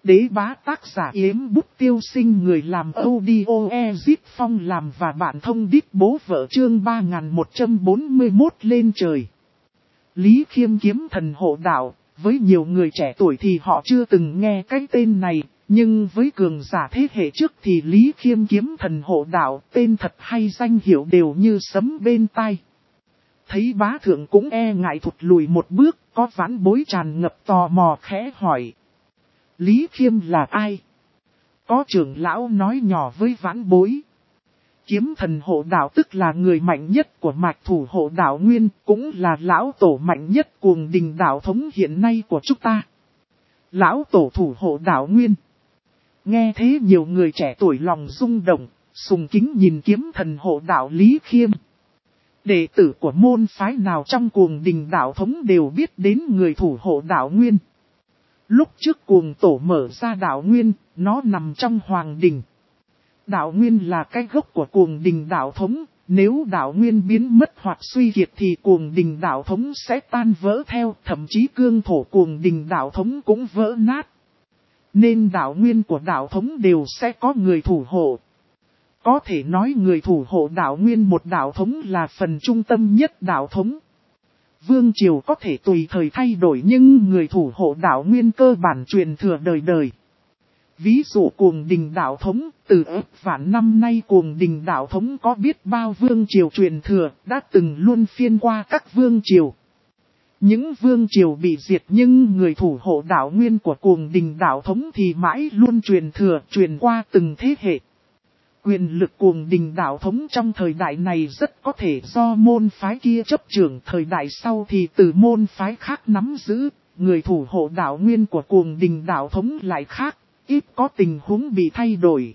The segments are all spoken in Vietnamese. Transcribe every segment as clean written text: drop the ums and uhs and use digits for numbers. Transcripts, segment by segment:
Đế bá tác giả Yếm Bút Tiêu Sinh, người làm audio Ezip Phong làm và bạn thông đít bố vợ, chương 3141 lên trời. Lý Khiêm kiếm thần hộ đạo, với nhiều người trẻ tuổi thì họ chưa từng nghe cái tên này, nhưng với cường giả thế hệ trước thì Lý Khiêm kiếm thần hộ đạo, tên thật hay danh hiệu đều như sấm bên tai. Thấy bá thượng cũng e ngại thụt lùi một bước, có vãn bối tràn ngập tò mò khẽ hỏi. Lý Khiêm là ai? Có trưởng lão nói nhỏ với vãn bối. Kiếm thần hộ đạo tức là người mạnh nhất của mạch thủ hộ đạo nguyên, cũng là lão tổ mạnh nhất cuồng đình đạo thống hiện nay của chúng ta. Lão tổ thủ hộ đạo nguyên. Nghe thế nhiều người trẻ tuổi lòng rung động, sùng kính nhìn kiếm thần hộ đạo Lý Khiêm. Đệ tử của môn phái nào trong cuồng đình đạo thống đều biết đến người thủ hộ đạo nguyên. Lúc trước cuồng tổ mở ra đạo nguyên, nó nằm trong hoàng đình. Đạo nguyên là cái gốc của cuồng đình đạo thống, nếu đạo nguyên biến mất hoặc suy kiệt thì cuồng đình đạo thống sẽ tan vỡ theo, thậm chí cương thổ cuồng đình đạo thống cũng vỡ nát. Nên đạo nguyên của đạo thống đều sẽ có người thủ hộ. Có thể nói người thủ hộ đạo nguyên một đạo thống là phần trung tâm nhất đạo thống. Vương triều có thể tùy thời thay đổi nhưng người thủ hộ đạo nguyên cơ bản truyền thừa đời đời. Ví dụ cuồng đình đạo thống, từ ức vạn năm nay cuồng đình đạo thống có biết bao vương triều truyền thừa, đã từng luân phiên qua các vương triều. Những vương triều bị diệt nhưng người thủ hộ đạo nguyên của cuồng đình đạo thống thì mãi luôn truyền thừa, truyền qua từng thế hệ. Quyền lực cuồng đình đạo thống trong thời đại này rất có thể do môn phái kia chấp trưởng, thời đại sau thì từ môn phái khác nắm giữ, người thủ hộ đạo nguyên của cuồng đình đạo thống lại khác, ít có tình huống bị thay đổi.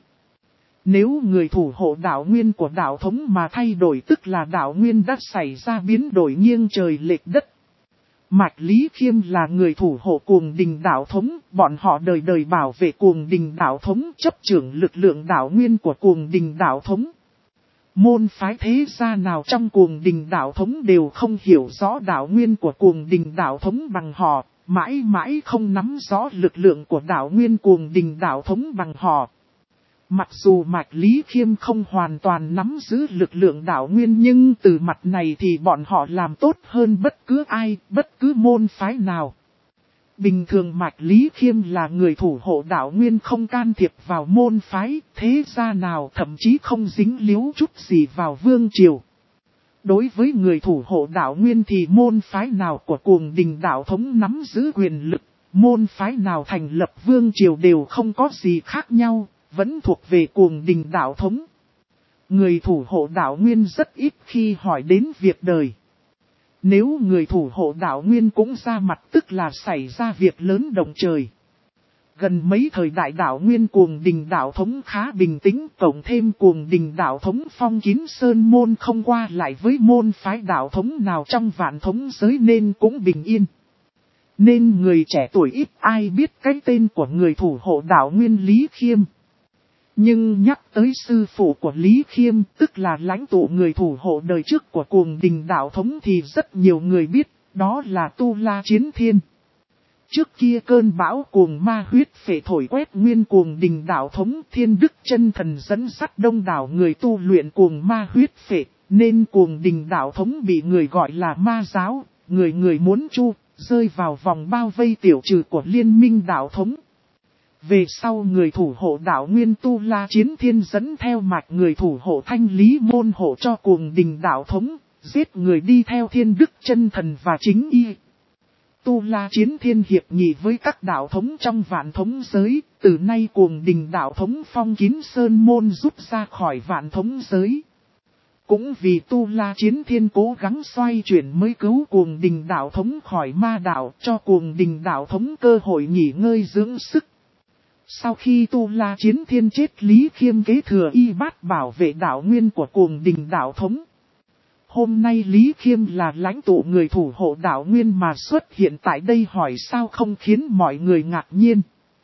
Nếu người thủ hộ đạo nguyên của đạo thống mà thay đổi tức là đạo nguyên đã xảy ra biến đổi nghiêng trời lệch đất. Mạch Lý Khiêm là người thủ hộ cuồng đình đạo thống, bọn họ đời đời bảo vệ cuồng đình đạo thống, chấp trưởng lực lượng đạo nguyên của cuồng đình đạo thống. Môn phái thế gia nào trong cuồng đình đạo thống đều không hiểu rõ đạo nguyên của cuồng đình đạo thống bằng họ, mãi mãi không nắm rõ lực lượng của đạo nguyên cuồng đình đạo thống bằng họ. Mặc dù Mạch Lý Khiêm không hoàn toàn nắm giữ lực lượng đạo nguyên nhưng từ mặt này thì bọn họ làm tốt hơn bất cứ ai, bất cứ môn phái nào. Bình thường Mạch Lý Khiêm là người thủ hộ đạo nguyên không can thiệp vào môn phái, thế gia nào thậm chí không dính líu chút gì vào vương triều. Đối với người thủ hộ đạo nguyên thì môn phái nào của cuồng đình đạo thống nắm giữ quyền lực, môn phái nào thành lập vương triều đều không có gì khác nhau. Vẫn thuộc về cuồng đình đạo thống. Người thủ hộ đạo nguyên rất ít khi hỏi đến việc đời. Nếu người thủ hộ đạo nguyên cũng ra mặt tức là xảy ra việc lớn động trời. Gần mấy thời đại đạo nguyên cuồng đình đạo thống khá bình tĩnh, cộng thêm cuồng đình đạo thống phong kín sơn môn không qua lại với môn phái đạo thống nào trong vạn thống giới nên cũng bình yên. Nên người trẻ tuổi ít ai biết cái tên của người thủ hộ đạo nguyên Lý Khiêm. Nhưng nhắc tới sư phụ của Lý Khiêm, tức là lãnh tụ người thủ hộ đời trước của cuồng đình đạo thống thì rất nhiều người biết, đó là Tu La Chiến Thiên. Trước kia cơn bão cuồng ma huyết phệ thổi quét nguyên cuồng đình đạo thống, Thiên Đức chân thần dẫn dắt đông đảo người tu luyện cuồng ma huyết phệ, nên cuồng đình đạo thống bị người gọi là ma giáo, người người muốn chu, rơi vào vòng bao vây tiểu trừ của liên minh đạo thống. Về sau người thủ hộ đạo nguyên Tu La Chiến Thiên dẫn theo mạch người thủ hộ thanh lý môn hộ cho cuồng đình đạo thống, giết người đi theo Thiên Đức chân thần và chính y. Tu La Chiến Thiên hiệp nghị với các đạo thống trong vạn thống giới, từ nay cuồng đình đạo thống phong kín sơn môn rút ra khỏi vạn thống giới. Cũng vì Tu La Chiến Thiên cố gắng xoay chuyển mới cứu cuồng đình đạo thống khỏi ma đạo, cho cuồng đình đạo thống cơ hội nghỉ ngơi dưỡng sức. Sau khi Tu La Chiến Thiên chết, Lý Khiêm kế thừa y bát bảo vệ đạo nguyên của cuồng đình đạo thống. Hôm nay Lý Khiêm là lãnh tụ người thủ hộ đạo nguyên mà xuất hiện tại đây, hỏi sao không khiến mọi người ngạc nhiên.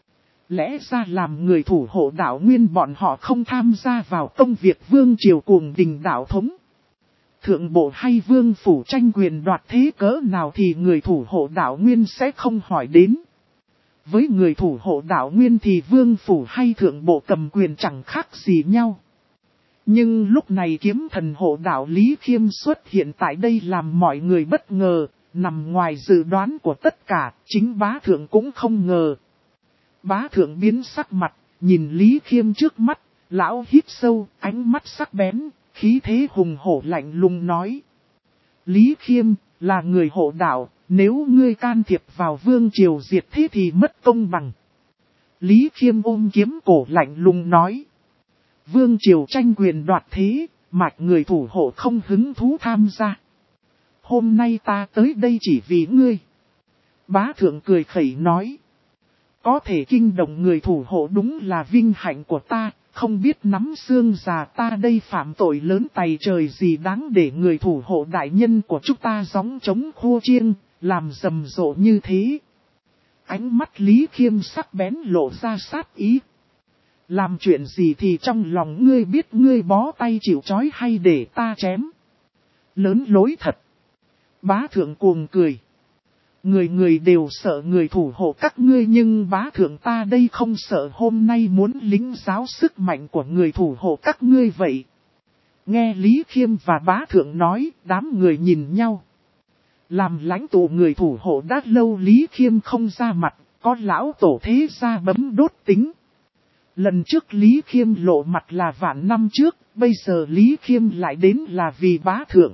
Lẽ ra làm người thủ hộ đạo nguyên bọn họ không tham gia vào công việc vương triều cuồng đình đạo thống. Thượng bộ hay vương phủ tranh quyền đoạt thế cỡ nào thì người thủ hộ đạo nguyên sẽ không hỏi đến. với người thủ hộ đạo nguyên thì vương phủ hay thượng bộ cầm quyền chẳng khác gì nhau. Nhưng lúc này kiếm thần hộ đạo Lý Khiêm xuất hiện tại đây làm mọi người bất ngờ, nằm ngoài dự đoán của tất cả, chính bá thượng cũng không ngờ. Bá thượng biến sắc mặt, nhìn Lý Khiêm trước mắt, lão hít sâu, ánh mắt sắc bén, khí thế hùng hổ lạnh lùng nói. Lý Khiêm, là người hộ đạo, nếu ngươi can thiệp vào vương triều diệt thế thì mất công bằng. Lý Khiêm ôm kiếm cổ lạnh lùng nói. Vương triều tranh quyền đoạt thế, mạch người thủ hộ không hứng thú tham gia. Hôm nay ta tới đây chỉ vì ngươi. Bá thượng cười khẩy nói. Có thể kinh động người thủ hộ đúng là vinh hạnh của ta, không biết nắm xương già ta đây phạm tội lớn tày trời gì đáng để người thủ hộ đại nhân của chúng ta gióng trống khô chiêng, làm rầm rộ như thế. Ánh mắt Lý Khiêm sắc bén lộ ra sát ý. Làm chuyện gì thì trong lòng ngươi biết ngươi bó tay chịu trói hay để ta chém. Lớn lối thật. Bá thượng cuồng cười. Người người đều sợ người thủ hộ các ngươi nhưng bá thượng ta đây không sợ hôm nay muốn lính giáo sức mạnh của người thủ hộ các ngươi vậy. Nghe Lý Khiêm và bá thượng nói, đám người nhìn nhau. Làm lãnh tụ người thủ hộ đã lâu Lý Khiêm không ra mặt, có lão tổ thế gia bấm đốt tính. Lần trước Lý Khiêm lộ mặt là vạn năm trước, bây giờ Lý Khiêm lại đến là vì bá thượng.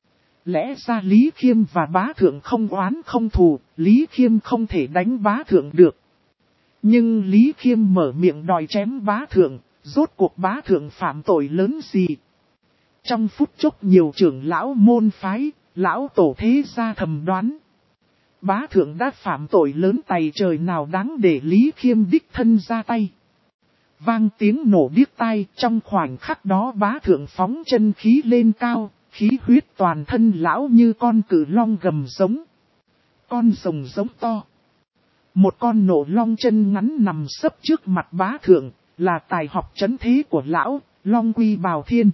Lẽ ra Lý Khiêm và bá thượng không oán không thù, Lý Khiêm không thể đánh bá thượng được. Nhưng Lý Khiêm mở miệng đòi chém bá thượng, rốt cuộc bá thượng phạm tội lớn gì. Trong phút chốc nhiều trưởng lão môn phái, lão tổ thế gia thầm đoán. Bá thượng đã phạm tội lớn tày trời nào đáng để Lý Khiêm đích thân ra tay. Vang tiếng nổ điếc tai, trong khoảnh khắc đó bá thượng phóng chân khí lên cao, khí huyết toàn thân lão như con cự long gầm giống. Con rồng giống to. Một con nổ long chân ngắn nằm sấp trước mặt bá thượng, là tài học trấn thế của lão, Long Quy Bào Thiên.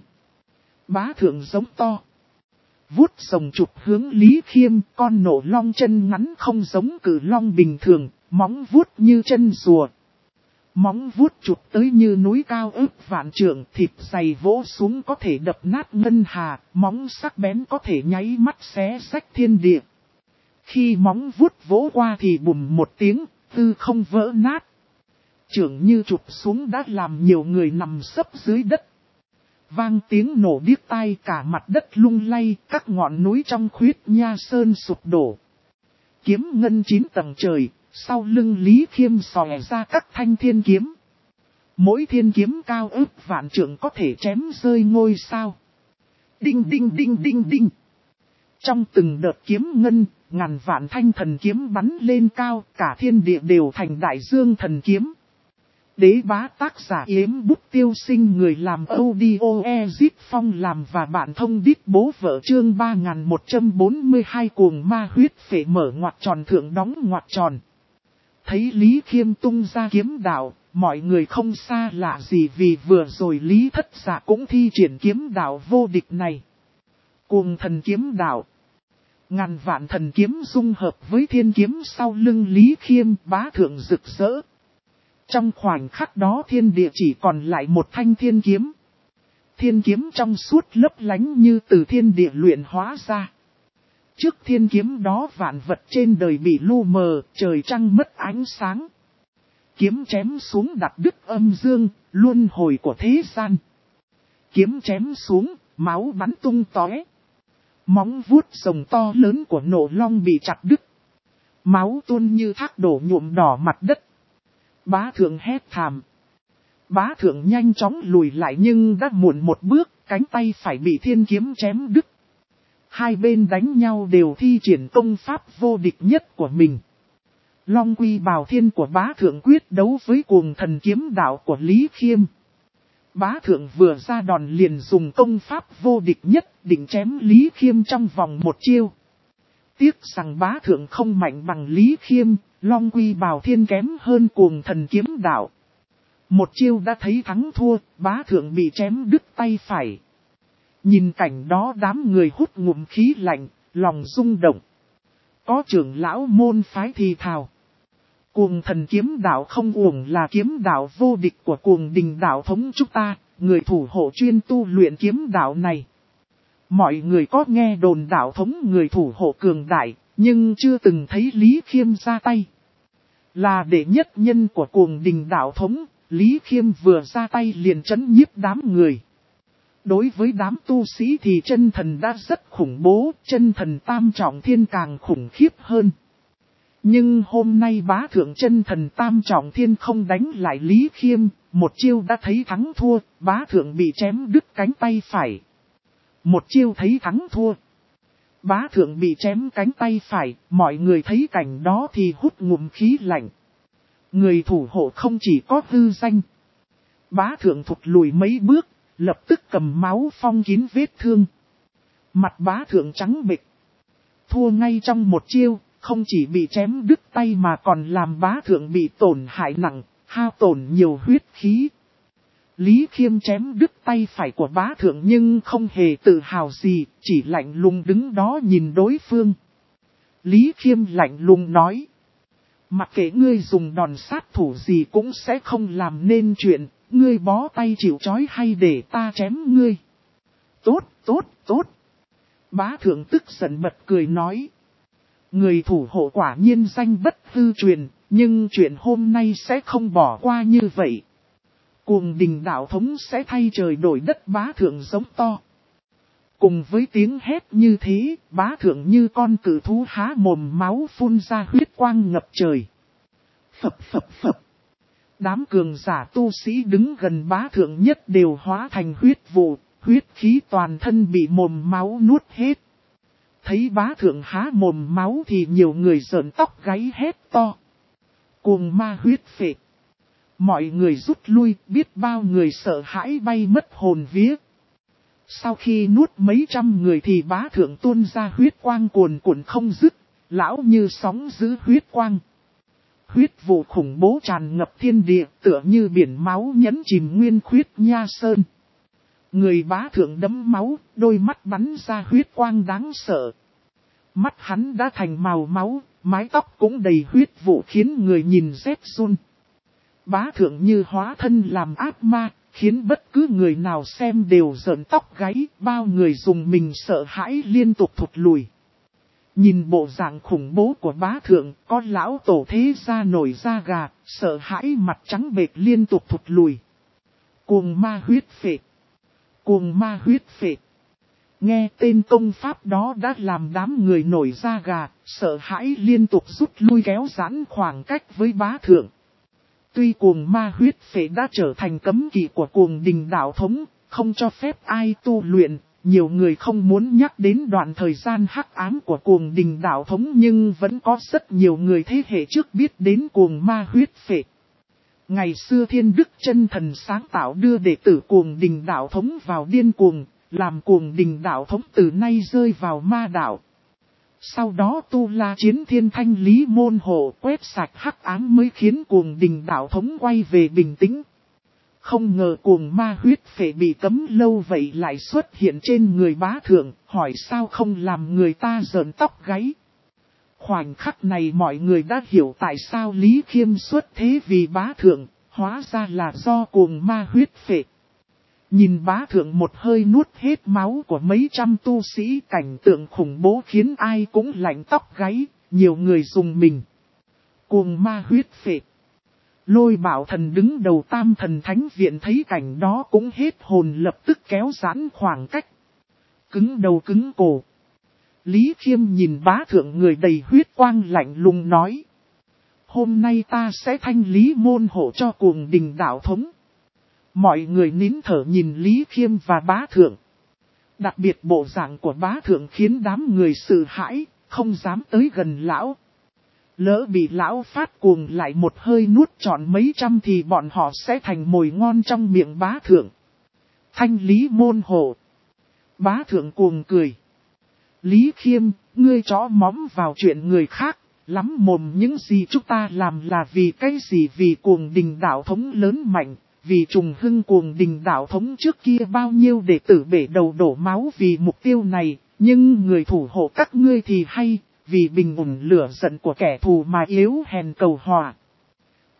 Bá thượng giống to. Vuốt rồng chụp hướng Lý Khiêm, con nổ long chân ngắn không giống cự long bình thường, móng vuốt như chân rùa. Móng vuốt chụp tới như núi cao ức vạn trượng, thịt dày vỗ xuống có thể đập nát ngân hà, móng sắc bén có thể nháy mắt xé rách thiên địa. Khi móng vuốt vỗ qua thì bùm một tiếng, tư không vỡ nát. Trượng như chụp xuống đã làm nhiều người nằm sấp dưới đất. Vang tiếng nổ điếc tai cả mặt đất lung lay, các ngọn núi trong khuyết nha sơn sụp đổ. Kiếm ngân 9 tầng trời. Sau lưng Lý Khiêm xòe ra các thanh thiên kiếm. Mỗi thiên kiếm cao ức vạn trượng có thể chém rơi ngôi sao. Đinh đinh đinh đinh đinh. Trong từng đợt kiếm ngân, ngàn vạn thanh thần kiếm bắn lên cao, cả thiên địa đều thành đại dương thần kiếm. Đế bá tác giả Yếm Bút Tiêu Sinh, người làm audio Ezip Phong làm và bạn thông đít bố vợ chương 3142 cuồng ma huyết phệ mở ngoặc tròn thượng đóng ngoặc tròn. Thấy Lý Khiêm tung ra kiếm đạo, mọi người không xa lạ gì vì vừa rồi Lý Thất Dạ cũng thi triển kiếm đạo vô địch này. Cuồng thần kiếm đạo. Ngàn vạn thần kiếm dung hợp với thiên kiếm sau lưng Lý Khiêm bá thượng rực rỡ. Trong khoảnh khắc đó thiên địa chỉ còn lại một thanh thiên kiếm. Thiên kiếm trong suốt lấp lánh như từ thiên địa luyện hóa ra. Trước thiên kiếm đó vạn vật trên đời bị lu mờ, trời trăng mất ánh sáng. Kiếm chém xuống đặt đứt âm dương, luân hồi của thế gian. Kiếm chém xuống, máu bắn tung tóe. Móng vuốt rồng to lớn của nổ long bị chặt đứt. Máu tuôn như thác đổ nhuộm đỏ mặt đất. Bá thượng hét thảm. Bá thượng nhanh chóng lùi lại nhưng đã muộn một bước, cánh tay phải bị thiên kiếm chém đứt. Hai bên đánh nhau đều thi triển công pháp vô địch nhất của mình. Long Quy Bào Thiên của bá thượng quyết đấu với cuồng thần kiếm đạo của Lý Khiêm. Bá thượng vừa ra đòn liền dùng công pháp vô địch nhất định chém Lý Khiêm trong vòng một chiêu. Tiếc rằng bá thượng không mạnh bằng Lý Khiêm, Long Quy Bào Thiên kém hơn cuồng thần kiếm đạo. Một chiêu đã thấy thắng thua, bá thượng bị chém đứt tay phải. Nhìn cảnh đó đám người hút ngụm khí lạnh, lòng rung động. Có trưởng lão môn phái thì thào. Cuồng thần kiếm đạo không uổng là kiếm đạo vô địch của cuồng đình đạo thống chúng ta, người thủ hộ chuyên tu luyện kiếm đạo này. Mọi người có nghe đồn đạo thống người thủ hộ cường đại, nhưng chưa từng thấy Lý Khiêm ra tay. Là đệ nhất nhân của cuồng đình đạo thống, Lý Khiêm vừa ra tay liền trấn nhiếp đám người. Đối với đám tu sĩ thì chân thần đã rất khủng bố, chân thần tam trọng thiên càng khủng khiếp hơn. Nhưng hôm nay bá thượng chân thần tam trọng thiên không đánh lại Lý Khiêm, một chiêu đã thấy thắng thua, bá thượng bị chém đứt cánh tay phải. Một chiêu thấy thắng thua. Bá thượng bị chém cánh tay phải, mọi người thấy cảnh đó thì hút ngụm khí lạnh. Người thủ hộ không chỉ có hư danh. Bá thượng thụt lùi mấy bước, lập tức cầm máu phong kín vết thương. Mặt bá thượng trắng bệch. Thua ngay trong một chiêu, không chỉ bị chém đứt tay mà còn làm bá thượng bị tổn hại nặng, hao tổn nhiều huyết khí. Lý Khiêm chém đứt tay phải của bá thượng nhưng không hề tự hào gì, chỉ lạnh lùng đứng đó nhìn đối phương. Lý Khiêm lạnh lùng nói. Mặc kệ ngươi dùng đòn sát thủ gì cũng sẽ không làm nên chuyện, ngươi bó tay chịu trói hay để ta chém ngươi. Tốt, tốt, tốt. Bá thượng tức giận bật cười nói. Người thủ hộ quả nhiên danh bất hư truyền, nhưng chuyện hôm nay sẽ không bỏ qua như vậy. Cuồng đình đạo thống sẽ thay trời đổi đất, bá thượng giống to. Cùng với tiếng hét như thế, bá thượng như con cự thú há mồm máu phun ra huyết quang ngập trời. Phập phập phập. Đám cường giả tu sĩ đứng gần bá thượng nhất đều hóa thành huyết vụ, huyết khí toàn thân bị mồm máu nuốt hết. Thấy bá thượng há mồm máu thì nhiều người rợn tóc gáy hét to. Cuồng ma huyết phệ. Mọi người rút lui, biết bao người sợ hãi bay mất hồn vía. Sau khi nuốt mấy trăm người thì bá thượng tuôn ra huyết quang cuồn cuộn không dứt, lão như sóng giữ huyết quang. Huyết vụ khủng bố tràn ngập thiên địa, tựa như biển máu nhấn chìm nguyên khuyết nha sơn. Người bá thượng đẫm máu, đôi mắt bắn ra huyết quang đáng sợ. Mắt hắn đã thành màu máu, mái tóc cũng đầy huyết vụ khiến người nhìn rét run. Bá thượng như hóa thân làm ác ma, khiến bất cứ người nào xem đều rợn tóc gáy, bao người dùng mình sợ hãi liên tục thụt lùi. Nhìn bộ dạng khủng bố của bá thượng, có lão tổ thế gia nổi da gà, sợ hãi mặt trắng bệch liên tục thụt lùi. Cuồng ma huyết phệ. Cuồng ma huyết phệ. Nghe tên công pháp đó đã làm đám người nổi da gà, sợ hãi liên tục rút lui kéo giãn khoảng cách với bá thượng. Tuy cuồng ma huyết phệ đã trở thành cấm kỵ của cuồng đình đạo thống, không cho phép ai tu luyện, nhiều người không muốn nhắc đến đoạn thời gian hắc ám của cuồng đình đạo thống nhưng vẫn có rất nhiều người thế hệ trước biết đến cuồng ma huyết phệ. Ngày xưa Thiên Đức Chân Thần sáng tạo đưa đệ tử cuồng đình đạo thống vào điên cuồng, làm cuồng đình đạo thống từ nay rơi vào ma đạo. Sau đó Tu La Chiến Thiên thanh lý môn hộ quét sạch hắc ám mới khiến cuồng đình đạo thống quay về bình tĩnh. Không ngờ cuồng ma huyết phệ bị cấm lâu vậy lại xuất hiện trên người bá thượng, hỏi sao không làm người ta rợn tóc gáy. Khoảnh khắc này mọi người đã hiểu tại sao Lý Khiêm xuất thế vì bá thượng, hóa ra là do cuồng ma huyết phệ. Nhìn bá thượng một hơi nuốt hết máu của mấy trăm tu sĩ, cảnh tượng khủng bố khiến ai cũng lạnh tóc gáy, nhiều người dùng mình. Cuồng ma huyết phệ. Lôi Bảo Thần đứng đầu Tam Thần Thánh Viện thấy cảnh đó cũng hết hồn, lập tức kéo giãn khoảng cách. Cứng đầu cứng cổ. Lý Khiêm nhìn bá thượng người đầy huyết quang lạnh lùng nói. Hôm nay ta sẽ thanh lý môn hộ cho cuồng đình đạo thống. Mọi người nín thở nhìn Lý Khiêm và bá thượng. Đặc biệt bộ dạng của bá thượng khiến đám người sợ hãi, không dám tới gần lão. Lỡ bị lão phát cuồng lại một hơi nuốt trọn mấy trăm thì bọn họ sẽ thành mồi ngon trong miệng bá thượng. Thanh lý môn hộ. Bá thượng cuồng cười. Lý Khiêm, ngươi chó móm vào chuyện người khác, lắm mồm những gì chúng ta làm là vì cái gì, vì cuồng đình đạo thống lớn mạnh, vì trùng hưng cuồng đình đạo thống trước kia bao nhiêu đệ tử bể đầu đổ máu vì mục tiêu này, nhưng người thủ hộ các ngươi thì hay, vì bình ổn lửa giận của kẻ thù mà yếu hèn cầu hòa.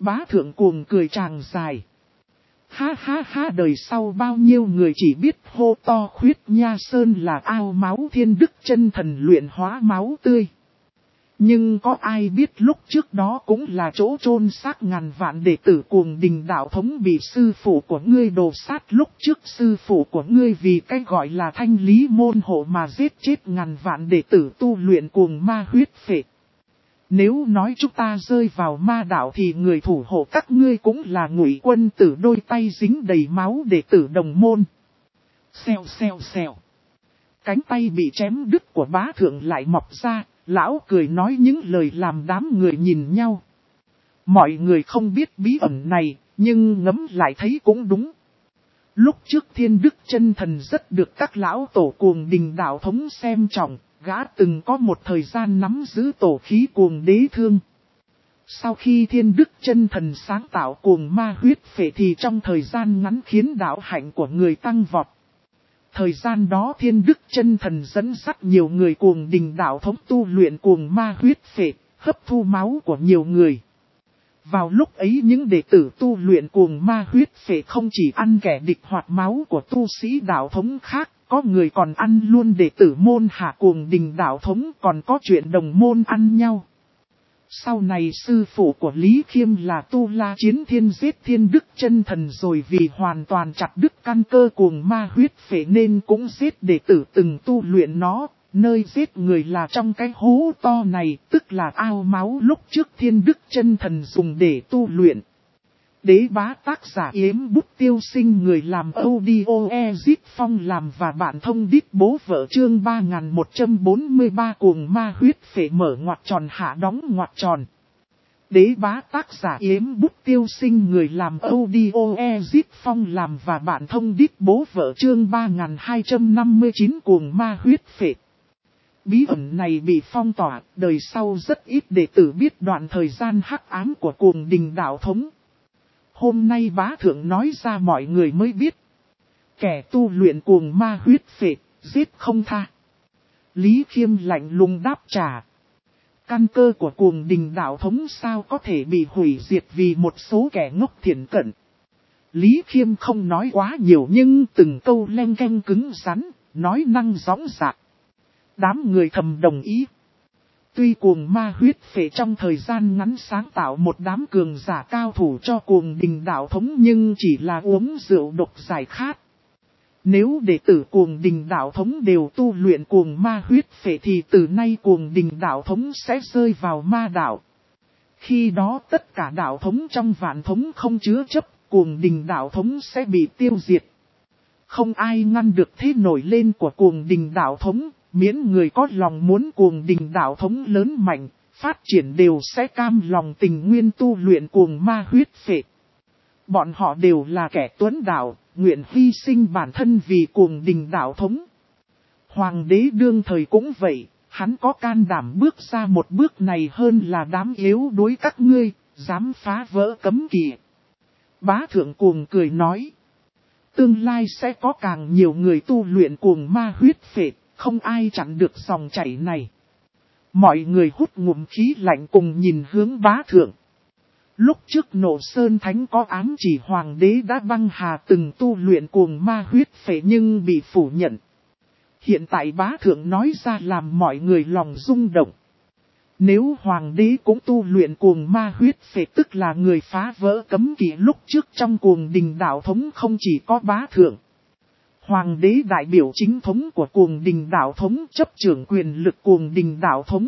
Bá thượng cuồng cười tràng dài. Ha ha ha, đời sau bao nhiêu người chỉ biết hô to Khuyết Nha Sơn là ao máu thiên đức chân thần luyện hóa máu tươi. Nhưng có ai biết lúc trước đó cũng là chỗ chôn xác ngàn vạn đệ tử Cuồng Đình đạo thống bị sư phụ của ngươi đồ sát, lúc trước sư phụ của ngươi vì cái gọi là thanh lý môn hộ mà giết chết ngàn vạn đệ tử tu luyện cuồng ma huyết phệ. Nếu nói chúng ta rơi vào ma đạo thì người thủ hộ các ngươi cũng là Ngụy Quân Tử, đôi tay dính đầy máu đệ tử đồng môn. Xèo xèo xèo. Cánh tay bị chém đứt của bá thượng lại mọc ra, lão cười nói những lời làm đám người nhìn nhau. Mọi người không biết bí ẩn này, nhưng ngẫm lại thấy cũng đúng. Lúc trước Thiên Đức Chân Thần rất được các lão tổ Cuồng Đình đạo thống xem trọng, gã từng có một thời gian nắm giữ tổ khí Cuồng Đế Thương. Sau khi Thiên Đức Chân Thần sáng tạo cuồng ma huyết phệ thì trong thời gian ngắn khiến đạo hạnh của người tăng vọt. Thời gian đó Thiên Đức Chân Thần dẫn dắt nhiều người Cuồng Đình đạo thống tu luyện cuồng ma huyết phệ, hấp thu máu của nhiều người. Vào lúc ấy những đệ tử tu luyện cuồng ma huyết phệ không chỉ ăn kẻ địch hoạt máu của tu sĩ đạo thống khác, có người còn ăn luôn đệ tử môn hạ Cuồng Đình đạo thống, còn có chuyện đồng môn ăn nhau. Sau này sư phụ của Lý Khiêm là Tu La Chiến Thiên giết Thiên Đức Chân Thần rồi vì hoàn toàn chặt đứt căn cơ cuồng ma huyết phệ nên cũng giết đệ tử từng tu luyện nó, nơi giết người là trong cái hố to này, tức là ao máu lúc trước Thiên Đức Chân Thần dùng để tu luyện. Đế Bá tác giả Yếm Bút Tiêu Sinh, người làm audio Ezit Phong làm và bạn thông đít bố vợ, chương 3143 cuồng ma huyết phệ mở ngoặc tròn hạ đóng ngoặc tròn. Đế Bá tác giả Yếm Bút Tiêu Sinh, người làm audio Ezit Phong làm và bạn thông đít bố vợ, chương 3259 cuồng ma huyết phệ. Bí ẩn này bị phong tỏa, đời sau rất ít đệ tử biết đoạn thời gian hắc ám của Cuồng Đình đạo thống. Hôm nay bá thượng nói ra mọi người mới biết. Kẻ tu luyện cuồng ma huyết phệ, giết không tha. Lý Khiêm lạnh lùng đáp trả. Căn cơ của Cuồng Đình đạo thống sao có thể bị hủy diệt vì một số kẻ ngốc thiển cận. Lý Khiêm không nói quá nhiều nhưng từng câu len canh cứng rắn, nói năng dõng dạc. Đám người thầm đồng ý. Tuy cuồng ma huyết phệ trong thời gian ngắn sáng tạo một đám cường giả cao thủ cho Cuồng Đình đạo thống nhưng chỉ là uống rượu độc giải khát. Nếu đệ tử Cuồng Đình đạo thống đều tu luyện cuồng ma huyết phệ thì từ nay Cuồng Đình đạo thống sẽ rơi vào ma đạo. Khi đó tất cả đạo thống trong vạn thống không chứa chấp, Cuồng Đình đạo thống sẽ bị tiêu diệt. Không ai ngăn được thế nổi lên của Cuồng Đình đạo thống. Miễn người có lòng muốn Cuồng Đình đạo thống lớn mạnh, phát triển đều sẽ cam lòng tình nguyên tu luyện cuồng ma huyết phệ. Bọn họ đều là kẻ tuấn đạo, nguyện hy sinh bản thân vì Cuồng Đình đạo thống. Hoàng đế đương thời cũng vậy, hắn có can đảm bước ra một bước này hơn là đám yếu đuối các ngươi, dám phá vỡ cấm kỵ. Bá thượng cuồng cười nói, tương lai sẽ có càng nhiều người tu luyện cuồng ma huyết phệ. Không ai chặn được dòng chảy này. Mọi người hút ngụm khí lạnh cùng nhìn hướng bá thượng. Lúc trước Nộ Sơn Thánh có ám chỉ hoàng đế đã băng hà từng tu luyện cuồng ma huyết phệ nhưng bị phủ nhận. Hiện tại bá thượng nói ra làm mọi người lòng rung động. Nếu hoàng đế cũng tu luyện cuồng ma huyết phệ tức là người phá vỡ cấm kỵ lúc trước trong Cuồng Đình đạo thống không chỉ có bá thượng. Hoàng đế đại biểu chính thống của Cuồng Đình đạo thống, chấp trưởng quyền lực Cuồng Đình đạo thống.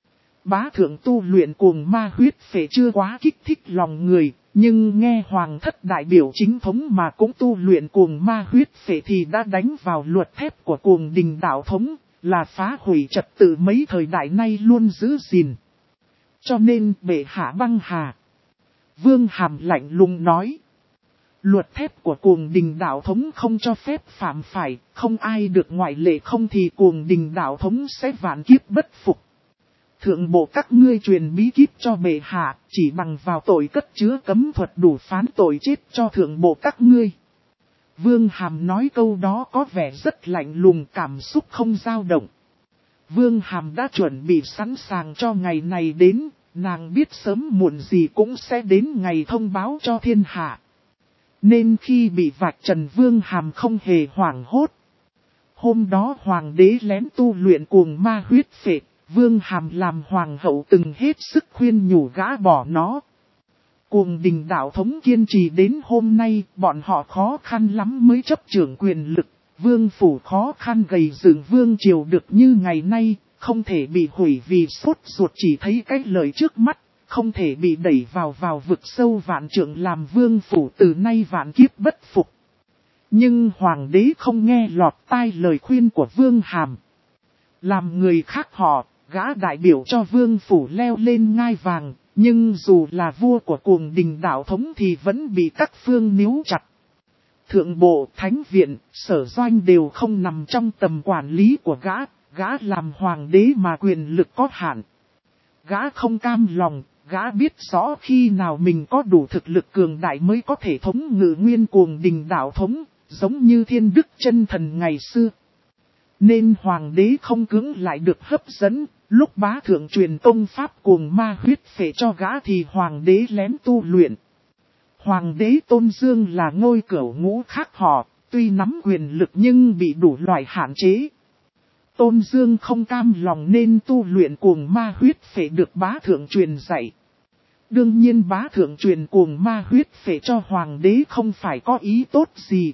Bá thượng tu luyện cuồng ma huyết phệ chưa quá kích thích lòng người, nhưng nghe hoàng thất đại biểu chính thống mà cũng tu luyện cuồng ma huyết phệ thì đã đánh vào luật thép của Cuồng Đình đạo thống, là phá hủy trật tự mấy thời đại nay luôn giữ gìn. Cho nên bệ hạ băng hà. Vương Hàm lạnh lùng nói. Luật thép của Cuồng Đình đạo thống không cho phép phạm phải, không ai được ngoại lệ, không thì Cuồng Đình đạo thống sẽ vạn kiếp bất phục. Thượng bộ các ngươi truyền bí kíp cho bệ hạ, chỉ bằng vào tội cất chứa cấm thuật đủ phán tội chết cho thượng bộ các ngươi. Vương Hàm nói câu đó có vẻ rất lạnh lùng, cảm xúc không dao động. Vương Hàm đã chuẩn bị sẵn sàng cho ngày này đến, nàng biết sớm muộn gì cũng sẽ đến ngày thông báo cho thiên hạ. Nên khi bị vạch trần Vương Hàm không hề hoảng hốt. Hôm đó hoàng đế lén tu luyện cuồng ma huyết phệ, Vương Hàm làm hoàng hậu từng hết sức khuyên nhủ gã bỏ nó. Cuồng đình đạo thống kiên trì đến hôm nay, bọn họ khó khăn lắm mới chấp trưởng quyền lực, vương phủ khó khăn gầy dựng vương triều được như ngày nay, không thể bị hủy vì sốt ruột chỉ thấy cái lời trước mắt, không thể bị đẩy vào vực sâu vạn trượng làm vương phủ từ nay vạn kiếp bất phục. Nhưng hoàng đế không nghe lọt tai lời khuyên của Vương Hàm. Làm người khác họ, gã đại biểu cho vương phủ leo lên ngai vàng, nhưng dù là vua của cuồng đình đạo thống thì vẫn bị các phương níu chặt. Thượng bộ, thánh viện, sở doanh đều không nằm trong tầm quản lý của gã làm hoàng đế mà quyền lực có hạn. Gã không cam lòng, gã biết rõ khi nào mình có đủ thực lực cường đại mới có thể thống ngự nguyên cuồng đình đạo thống, giống như thiên đức chân thần ngày xưa. Nên hoàng đế không cưỡng lại được hấp dẫn, lúc bá thượng truyền công pháp cuồng ma huyết phệ cho gã thì hoàng đế lén tu luyện. Hoàng đế Tôn Dương là ngôi cửu ngũ khác họ, tuy nắm quyền lực nhưng bị đủ loại hạn chế. Tôn Dương không cam lòng nên tu luyện cuồng ma huyết phệ được bá thượng truyền dạy. Đương nhiên bá thượng truyền cuồng ma huyết phệ cho hoàng đế không phải có ý tốt gì.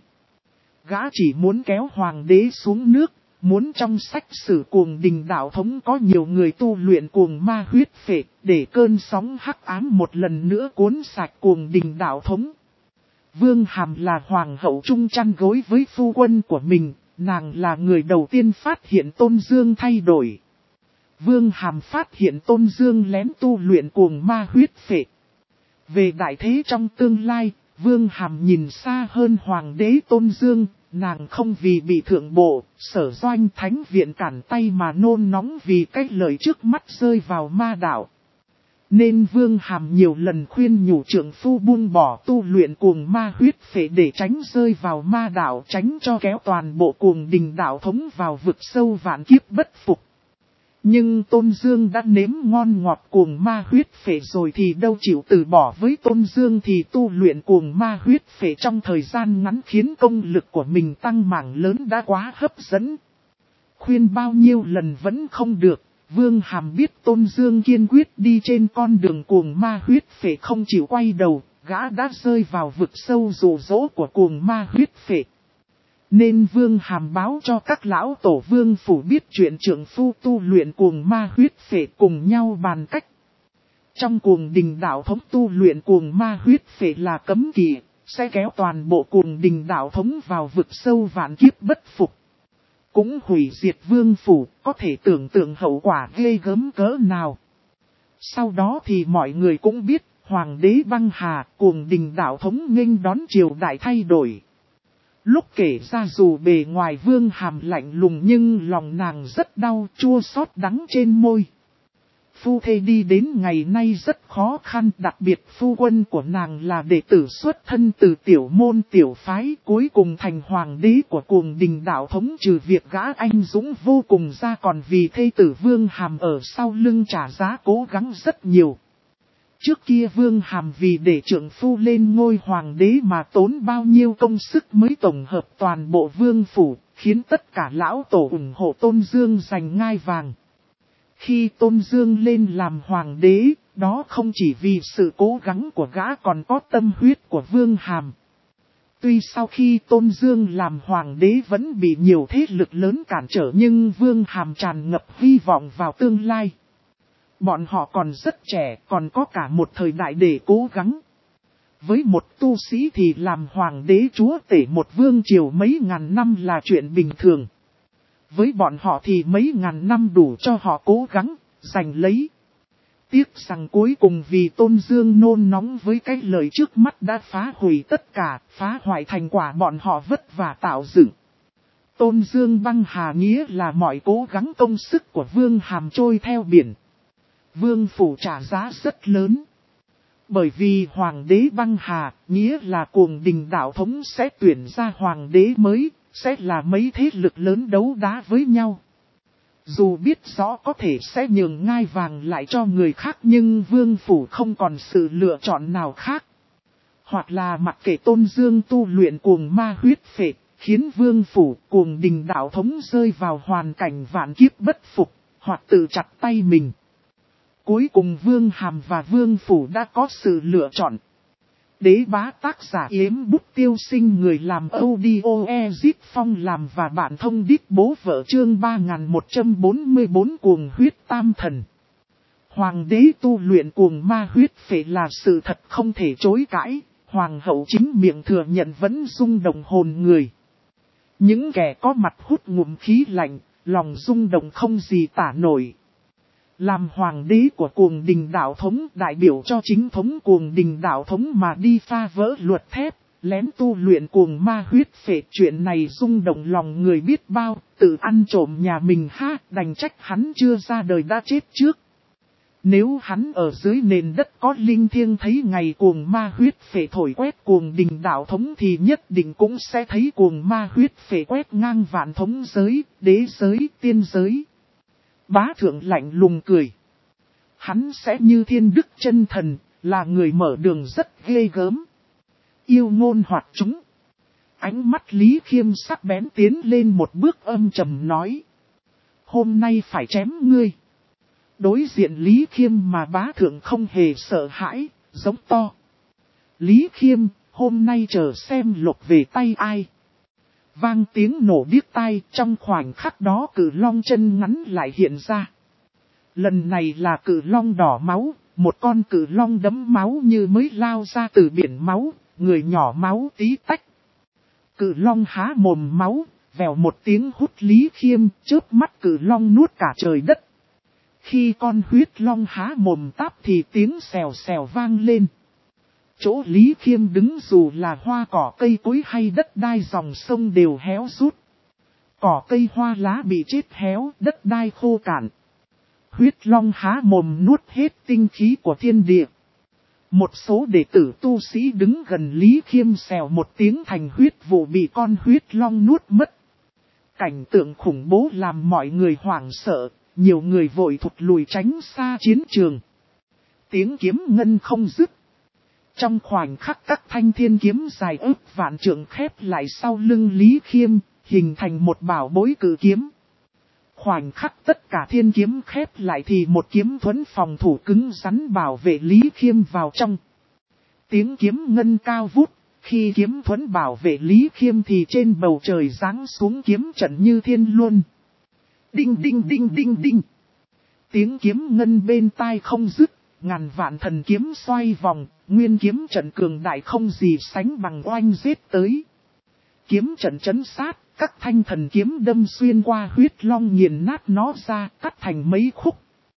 Gã chỉ muốn kéo hoàng đế xuống nước, muốn trong sách sử cuồng đình đạo thống có nhiều người tu luyện cuồng ma huyết phệ, để cơn sóng hắc ám một lần nữa cuốn sạch cuồng đình đạo thống. Vương Hàm là hoàng hậu chung chăn gối với phu quân của mình, nàng là người đầu tiên phát hiện Tôn Dương thay đổi. Vương Hàm phát hiện Tôn Dương lén tu luyện cuồng ma huyết phệ. Về đại thế trong tương lai, Vương Hàm nhìn xa hơn hoàng đế Tôn Dương, nàng không vì bị thượng bộ, sở doanh thánh viện cản tay mà nôn nóng vì cái lời trước mắt rơi vào ma đạo. Nên Vương Hàm nhiều lần khuyên nhủ trượng phu buông bỏ tu luyện cuồng ma huyết phệ để tránh rơi vào ma đạo, tránh cho kéo toàn bộ cuồng đình đạo thống vào vực sâu vạn kiếp bất phục. Nhưng Tôn Dương đã nếm ngon ngọt cuồng ma huyết phệ rồi thì đâu chịu từ bỏ, với Tôn Dương thì tu luyện cuồng ma huyết phệ trong thời gian ngắn khiến công lực của mình tăng mảng lớn đã quá hấp dẫn. Khuyên bao nhiêu lần vẫn không được, Vương Hàm biết Tôn Dương kiên quyết đi trên con đường cuồng ma huyết phệ không chịu quay đầu, gã đã rơi vào vực sâu dụ dỗ của cuồng ma huyết phệ. Nên Vương Hàm báo cho các lão tổ vương phủ biết chuyện trượng phu tu luyện cuồng ma huyết phệ, cùng nhau bàn cách. Trong cuồng đình đạo thống tu luyện cuồng ma huyết phệ là cấm kỵ, sẽ kéo toàn bộ cuồng đình đạo thống vào vực sâu vạn kiếp bất phục. Cũng hủy diệt vương phủ, có thể tưởng tượng hậu quả ghê gớm cỡ nào. Sau đó thì mọi người cũng biết, hoàng đế băng hà, cuồng đình đạo thống nghênh đón triều đại thay đổi. Lúc kể ra dù bề ngoài Vương Hàm lạnh lùng nhưng lòng nàng rất đau, chua xót đắng trên môi. Phu thê đi đến ngày nay rất khó khăn, đặc biệt phu quân của nàng là đệ tử xuất thân từ tiểu môn tiểu phái, cuối cùng thành hoàng đế của cuồng đình đạo thống, trừ việc gã anh dũng vô cùng ra còn vì thê tử Vương Hàm ở sau lưng trả giá cố gắng rất nhiều. Trước kia Vương Hàm vì để trượng phu lên ngôi hoàng đế mà tốn bao nhiêu công sức mới tổng hợp toàn bộ vương phủ, khiến tất cả lão tổ ủng hộ Tôn Dương giành ngai vàng. Khi Tôn Dương lên làm hoàng đế, đó không chỉ vì sự cố gắng của gã còn có tâm huyết của Vương Hàm. Tuy sau khi Tôn Dương làm hoàng đế vẫn bị nhiều thế lực lớn cản trở nhưng Vương Hàm tràn ngập hy vọng vào tương lai. Bọn họ còn rất trẻ, còn có cả một thời đại để cố gắng. Với một tu sĩ thì làm hoàng đế chúa tể một vương triều mấy ngàn năm là chuyện bình thường. Với bọn họ thì mấy ngàn năm đủ cho họ cố gắng, giành lấy. Tiếc rằng cuối cùng vì Tôn Dương nôn nóng với cái lời trước mắt đã phá hủy tất cả, phá hoại thành quả bọn họ vất vả tạo dựng. Tôn Dương băng hà nghĩa là mọi cố gắng công sức của Vương Hàm trôi theo biển. Vương phủ trả giá rất lớn. Bởi vì hoàng đế băng hà, nghĩa là cuồng đình đạo thống sẽ tuyển ra hoàng đế mới, sẽ là mấy thế lực lớn đấu đá với nhau. Dù biết rõ có thể sẽ nhường ngai vàng lại cho người khác nhưng Vương Phủ không còn sự lựa chọn nào khác. Hoặc là mặc kệ Tôn Dương tu luyện cuồng ma huyết phệ, khiến Vương Phủ cuồng đình đạo thống rơi vào hoàn cảnh vạn kiếp bất phục, hoặc tự chặt tay mình. Cuối cùng Vương Hàm và Vương Phủ đã có sự lựa chọn. Đế bá tác giả Yếm Bút Tiêu Sinh, người làm audio Ezip Phong làm và bạn thông đít bố vợ, chương 3144 cuồng huyết tam thần. Hoàng đế tu luyện cuồng ma huyết phệ là sự thật không thể chối cãi, hoàng hậu chính miệng thừa nhận vẫn rung động hồn người. Những kẻ có mặt hút ngụm khí lạnh, lòng rung động không gì tả nổi. Làm hoàng đế của cuồng đình đạo thống, đại biểu cho chính thống cuồng đình đạo thống mà đi phá vỡ luật thép, lén tu luyện cuồng ma huyết phệ, chuyện này rung động lòng người biết bao, tự ăn trộm nhà mình ha, đành trách hắn chưa ra đời đã chết trước. Nếu hắn ở dưới nền đất có linh thiêng thấy ngày cuồng ma huyết phệ thổi quét cuồng đình đạo thống thì nhất định cũng sẽ thấy cuồng ma huyết phệ quét ngang vạn thống giới, đế giới, tiên giới. Bá thượng lạnh lùng cười. Hắn sẽ như thiên đức chân thần, là người mở đường rất ghê gớm. Yêu ngôn hoạt chúng. Ánh mắt Lý Khiêm sắc bén tiến lên một bước âm trầm nói. Hôm nay phải chém ngươi. Đối diện Lý Khiêm mà bá thượng không hề sợ hãi, giống to. Lý Khiêm, hôm nay chờ xem lột về tay ai. Vang tiếng nổ điếc tai, trong khoảnh khắc đó cự long chân ngắn lại hiện ra. Lần này là cự long đỏ máu, một con cự long đẫm máu như mới lao ra từ biển máu, người nhỏ máu tí tách. Cự long há mồm máu, vèo một tiếng hút Lý Khiêm, chớp mắt cự long nuốt cả trời đất. Khi con huyết long há mồm táp thì tiếng xèo xèo vang lên. Chỗ Lý Khiêm đứng dù là hoa cỏ cây cối hay đất đai dòng sông đều héo rút. Cỏ cây hoa lá bị chết héo, đất đai khô cạn. Huyết long há mồm nuốt hết tinh khí của thiên địa. Một số đệ tử tu sĩ đứng gần Lý Khiêm xèo một tiếng thành huyết vụ bị con huyết long nuốt mất. Cảnh tượng khủng bố làm mọi người hoảng sợ, nhiều người vội thụt lùi tránh xa chiến trường. Tiếng kiếm ngân không dứt. Trong khoảnh khắc các thanh thiên kiếm dài ước vạn trượng khép lại sau lưng Lý Khiêm, hình thành một bảo bối cự kiếm. Khoảnh khắc tất cả thiên kiếm khép lại thì một kiếm thuẫn phòng thủ cứng rắn bảo vệ Lý Khiêm vào trong. Tiếng kiếm ngân cao vút, khi kiếm thuẫn bảo vệ Lý Khiêm thì trên bầu trời giáng xuống kiếm trận như thiên luân. Đinh đinh đinh đinh đinh. Tiếng kiếm ngân bên tai không dứt, ngàn vạn thần kiếm xoay vòng, nguyên kiếm trận cường đại không gì sánh bằng oanh giết tới. Kiếm trận chấn sát, các thanh thần kiếm đâm xuyên qua huyết long nghiền nát nó ra, cắt thành mấy khúc.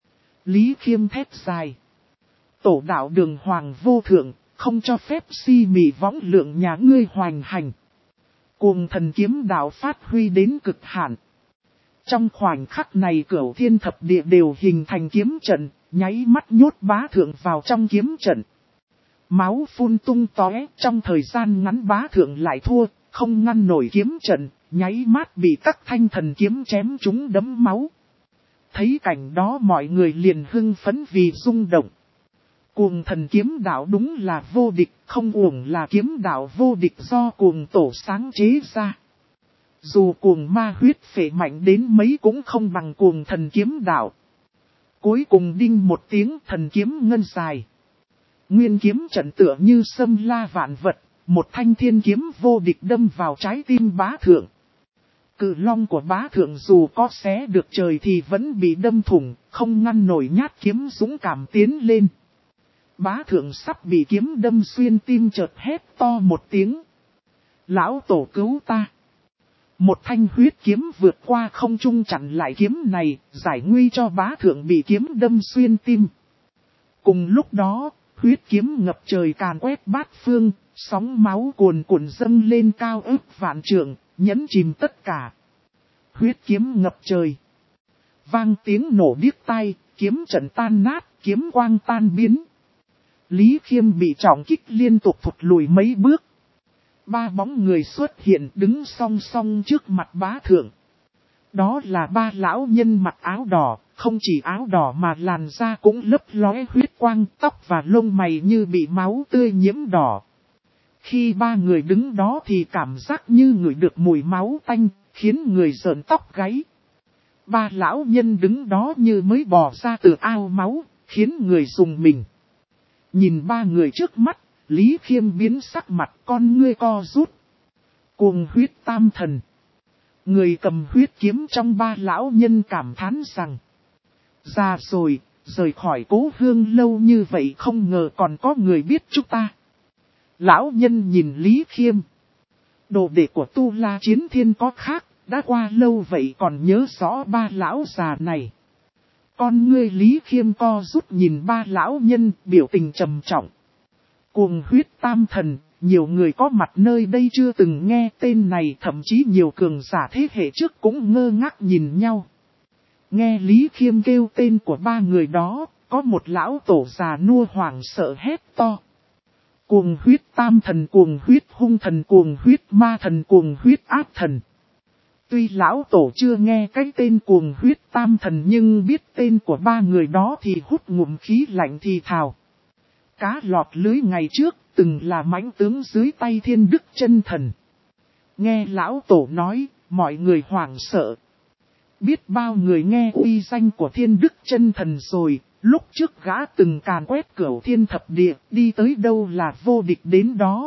Lý Khiêm thét dài. Tổ đạo đường hoàng vô thượng, không cho phép si mị võng lượng nhà ngươi hoành hành. Cuồng thần kiếm đạo phát huy đến cực hạn. Trong khoảnh khắc này cửu thiên thập địa đều hình thành kiếm trận, nháy mắt nhốt bá thượng vào trong kiếm trận. Máu phun tung tóe, trong thời gian ngắn bá thượng lại thua, không ngăn nổi kiếm trận, nháy mắt bị các thanh thần kiếm chém chúng đẫm máu. Thấy cảnh đó mọi người liền hưng phấn vì rung động. Cuồng thần kiếm đạo đúng là vô địch, không uổng là kiếm đạo vô địch do cuồng tổ sáng chế ra. Dù cuồng ma huyết phệ mạnh đến mấy cũng không bằng cuồng thần kiếm đạo. Cuối cùng đinh một tiếng thần kiếm ngân dài. Nguyên kiếm trận tựa như sâm la vạn vật, một thanh thiên kiếm vô địch đâm vào trái tim bá thượng. Cự long của bá thượng dù có xé được trời thì vẫn bị đâm thủng, không ngăn nổi nhát kiếm dũng cảm tiến lên. Bá thượng sắp bị kiếm đâm xuyên tim chợt hét to một tiếng. Lão tổ cứu ta! Một thanh huyết kiếm vượt qua không trung chặn lại kiếm này, giải nguy cho bá thượng bị kiếm đâm xuyên tim. Cùng lúc đó, huyết kiếm ngập trời càn quét bát phương, sóng máu cuồn cuộn dâng lên cao ước vạn trượng, nhấn chìm tất cả. Huyết kiếm ngập trời. Vang tiếng nổ điếc tai, kiếm trận tan nát, kiếm quang tan biến. Lý Khiêm bị trọng kích liên tục thụt lùi mấy bước. Ba bóng người xuất hiện đứng song song trước mặt bá thượng. Đó là ba lão nhân mặc áo đỏ, không chỉ áo đỏ mà làn da cũng lấp lóe huyết quang, tóc và lông mày như bị máu tươi nhiễm đỏ. Khi ba người đứng đó thì cảm giác như ngửi được mùi máu tanh, khiến người rợn tóc gáy. Ba lão nhân đứng đó như mới bò ra từ ao máu, khiến người rùng mình. Nhìn ba người trước mắt, Lý Khiêm biến sắc mặt, con ngươi co rút. Cuồng huyết tam thần. Người cầm huyết kiếm trong ba lão nhân cảm thán rằng: già rồi, rời khỏi cố hương lâu như vậy không ngờ còn có người biết chúng ta. Lão nhân nhìn Lý Khiêm. Đồ đệ của Tu La Chiến Thiên có khác, đã qua lâu vậy còn nhớ rõ ba lão già này. Con ngươi Lý Khiêm co rút nhìn ba lão nhân, biểu tình trầm trọng. Cuồng huyết tam thần, nhiều người có mặt nơi đây chưa từng nghe tên này, thậm chí nhiều cường giả thế hệ trước cũng ngơ ngác nhìn nhau. Nghe Lý Khiêm kêu tên của ba người đó, có một lão tổ già nua hoảng sợ hét to. Cuồng huyết tam thần, cuồng huyết hung thần, cuồng huyết ma thần, cuồng huyết ác thần. Tuy lão tổ chưa nghe cái tên cuồng huyết tam thần nhưng biết tên của ba người đó thì hút ngụm khí lạnh thì thào. Cá lọt lưới ngày trước, từng là mãnh tướng dưới tay Thiên Đức Chân Thần. Nghe lão tổ nói, mọi người hoảng sợ. Biết bao người nghe uy danh của Thiên Đức Chân Thần rồi, lúc trước gã từng càn quét cửu thiên thập địa, đi tới đâu là vô địch đến đó.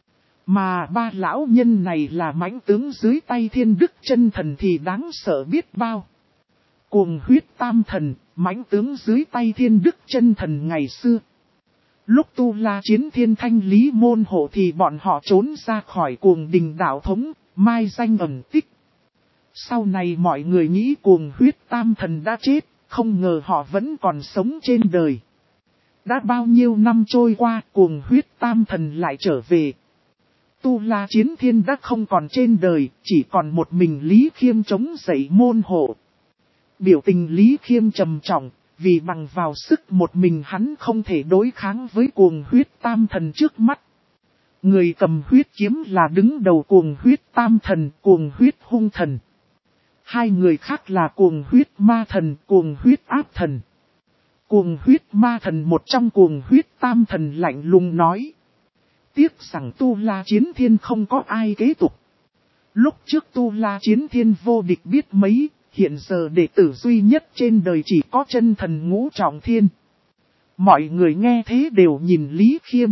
Mà ba lão nhân này là mãnh tướng dưới tay Thiên Đức Chân Thần thì đáng sợ biết bao. Cuồng huyết tam thần, mãnh tướng dưới tay Thiên Đức Chân Thần ngày xưa. Lúc Tu La Chiến Thiên thanh lý môn hộ thì bọn họ trốn ra khỏi Cuồng Đình đạo thống, mai danh ẩn tích. Sau này mọi người nghĩ cuồng huyết tam thần đã chết, không ngờ họ vẫn còn sống trên đời. Đã bao nhiêu năm trôi qua, cuồng huyết tam thần lại trở về. Tu La Chiến Thiên đã không còn trên đời, chỉ còn một mình Lý Khiêm chống dậy môn hộ. Biểu tình Lý Khiêm trầm trọng, vì bằng vào sức một mình hắn không thể đối kháng với cuồng huyết tam thần trước mắt. Người cầm huyết kiếm là đứng đầu cuồng huyết tam thần, cuồng huyết hung thần. Hai người khác là cuồng huyết ma thần, cuồng huyết áp thần. Cuồng huyết ma thần một trong cuồng huyết tam thần lạnh lùng nói. Tiếc rằng Tu La Chiến Thiên không có ai kế tục. Lúc trước Tu La Chiến Thiên vô địch biết mấy, hiện giờ đệ tử duy nhất trên đời chỉ có chân thần Ngũ Trọng Thiên. Mọi người nghe thế đều nhìn Lý Khiêm.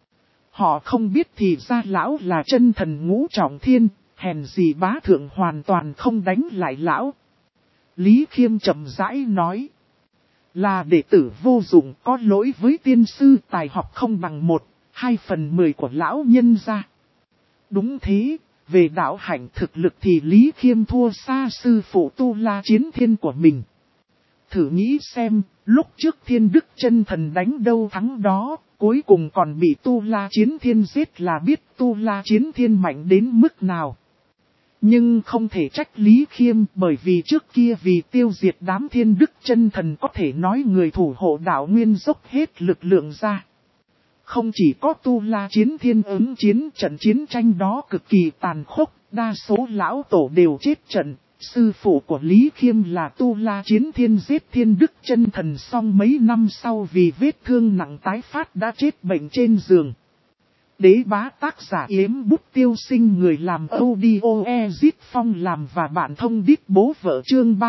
Họ không biết thì ra lão là chân thần Ngũ Trọng Thiên, hèn gì bá thượng hoàn toàn không đánh lại lão. Lý Khiêm chậm rãi nói. Là đệ tử vô dụng, có lỗi với tiên sư, tài học không bằng 1/2/10 của lão nhân gia. Đúng thế, về đạo hạnh thực lực thì Lý Khiêm thua xa sư phụ Tu La Chiến Thiên của mình. Thử nghĩ xem, lúc trước Thiên Đức Chân Thần đánh đâu thắng đó, cuối cùng còn bị Tu La Chiến Thiên giết là biết Tu La Chiến Thiên mạnh đến mức nào. Nhưng không thể trách Lý Khiêm, bởi vì trước kia vì tiêu diệt đám Thiên Đức Chân Thần có thể nói người thủ hộ đạo nguyên dốc hết lực lượng ra. Không chỉ có Tu La Chiến Thiên ứng chiến, trận chiến tranh đó cực kỳ tàn khốc, đa số lão tổ đều chết trận. Sư phụ của Lý Khiêm là Tu La Chiến Thiên giết Thiên Đức Chân Thần, xong mấy năm sau vì vết thương nặng tái phát đã chết bệnh trên giường. Đế bá tác giả Yếm Bút Tiêu Sinh, người làm audio Ezit Phong làm và bạn thông điệp bố vợ, chương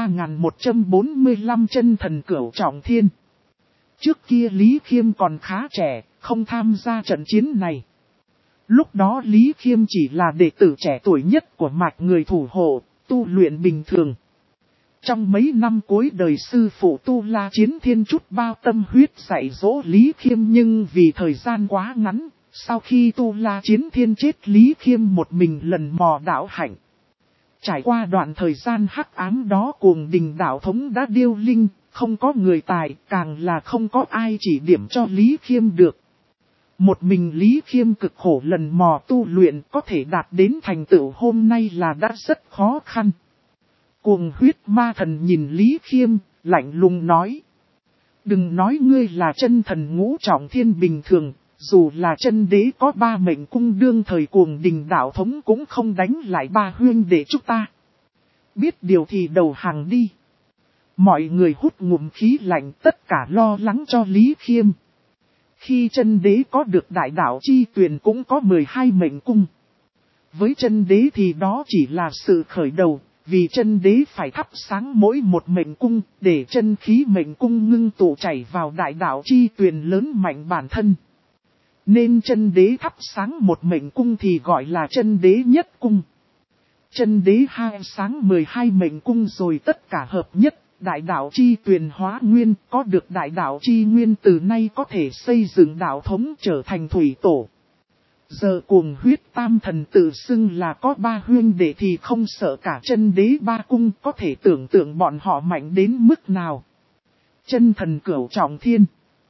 3145 chân thần cửu trọng thiên. Trước kia Lý Khiêm còn khá trẻ, không tham gia trận chiến này. Lúc đó Lý Khiêm chỉ là đệ tử trẻ tuổi nhất của mạch người thủ hộ, tu luyện bình thường. Trong mấy năm cuối đời sư phụ Tu La Chiến Thiên chút bao tâm huyết dạy dỗ Lý Khiêm, nhưng vì thời gian quá ngắn, sau khi Tu La Chiến Thiên chết Lý Khiêm một mình lần mò đạo hạnh. Trải qua đoạn thời gian hắc ám đó, Cuồng Đình đạo thống đã điêu linh, không có người tài, càng là không có ai chỉ điểm cho Lý Khiêm được. Một mình Lý Khiêm cực khổ lần mò tu luyện, có thể đạt đến thành tựu hôm nay là đã rất khó khăn. Cuồng huyết ma thần nhìn Lý Khiêm, lạnh lùng nói. Đừng nói ngươi là chân thần Ngũ Trọng Thiên bình thường, dù là chân đế có 3 mệnh cung đương thời Cuồng Đình đạo thống cũng không đánh lại 3 huynh đệ chúng ta. Biết điều thì đầu hàng đi. Mọi người hút ngụm khí lạnh, tất cả lo lắng cho Lý Khiêm. Khi chân đế có được đại đạo chi tuyền cũng có 12 mệnh cung. Với chân đế thì đó chỉ là sự khởi đầu, vì chân đế phải thắp sáng mỗi một mệnh cung, để chân khí mệnh cung ngưng tụ chảy vào đại đạo chi tuyền lớn mạnh bản thân. Nên chân đế thắp sáng một mệnh cung thì gọi là chân đế nhất cung. Chân đế hai sáng 12 mệnh cung rồi tất cả hợp nhất, đại đạo chi tuyền hóa nguyên, có được đại đạo chi nguyên từ nay có thể xây dựng đạo thống trở thành thủy tổ. Giờ cuồng huyết tam thần tự xưng là có 3 huynh đệ thì không sợ cả chân đế 3 cung, có thể tưởng tượng bọn họ mạnh đến mức nào. Chân thần cửu trọng thiên.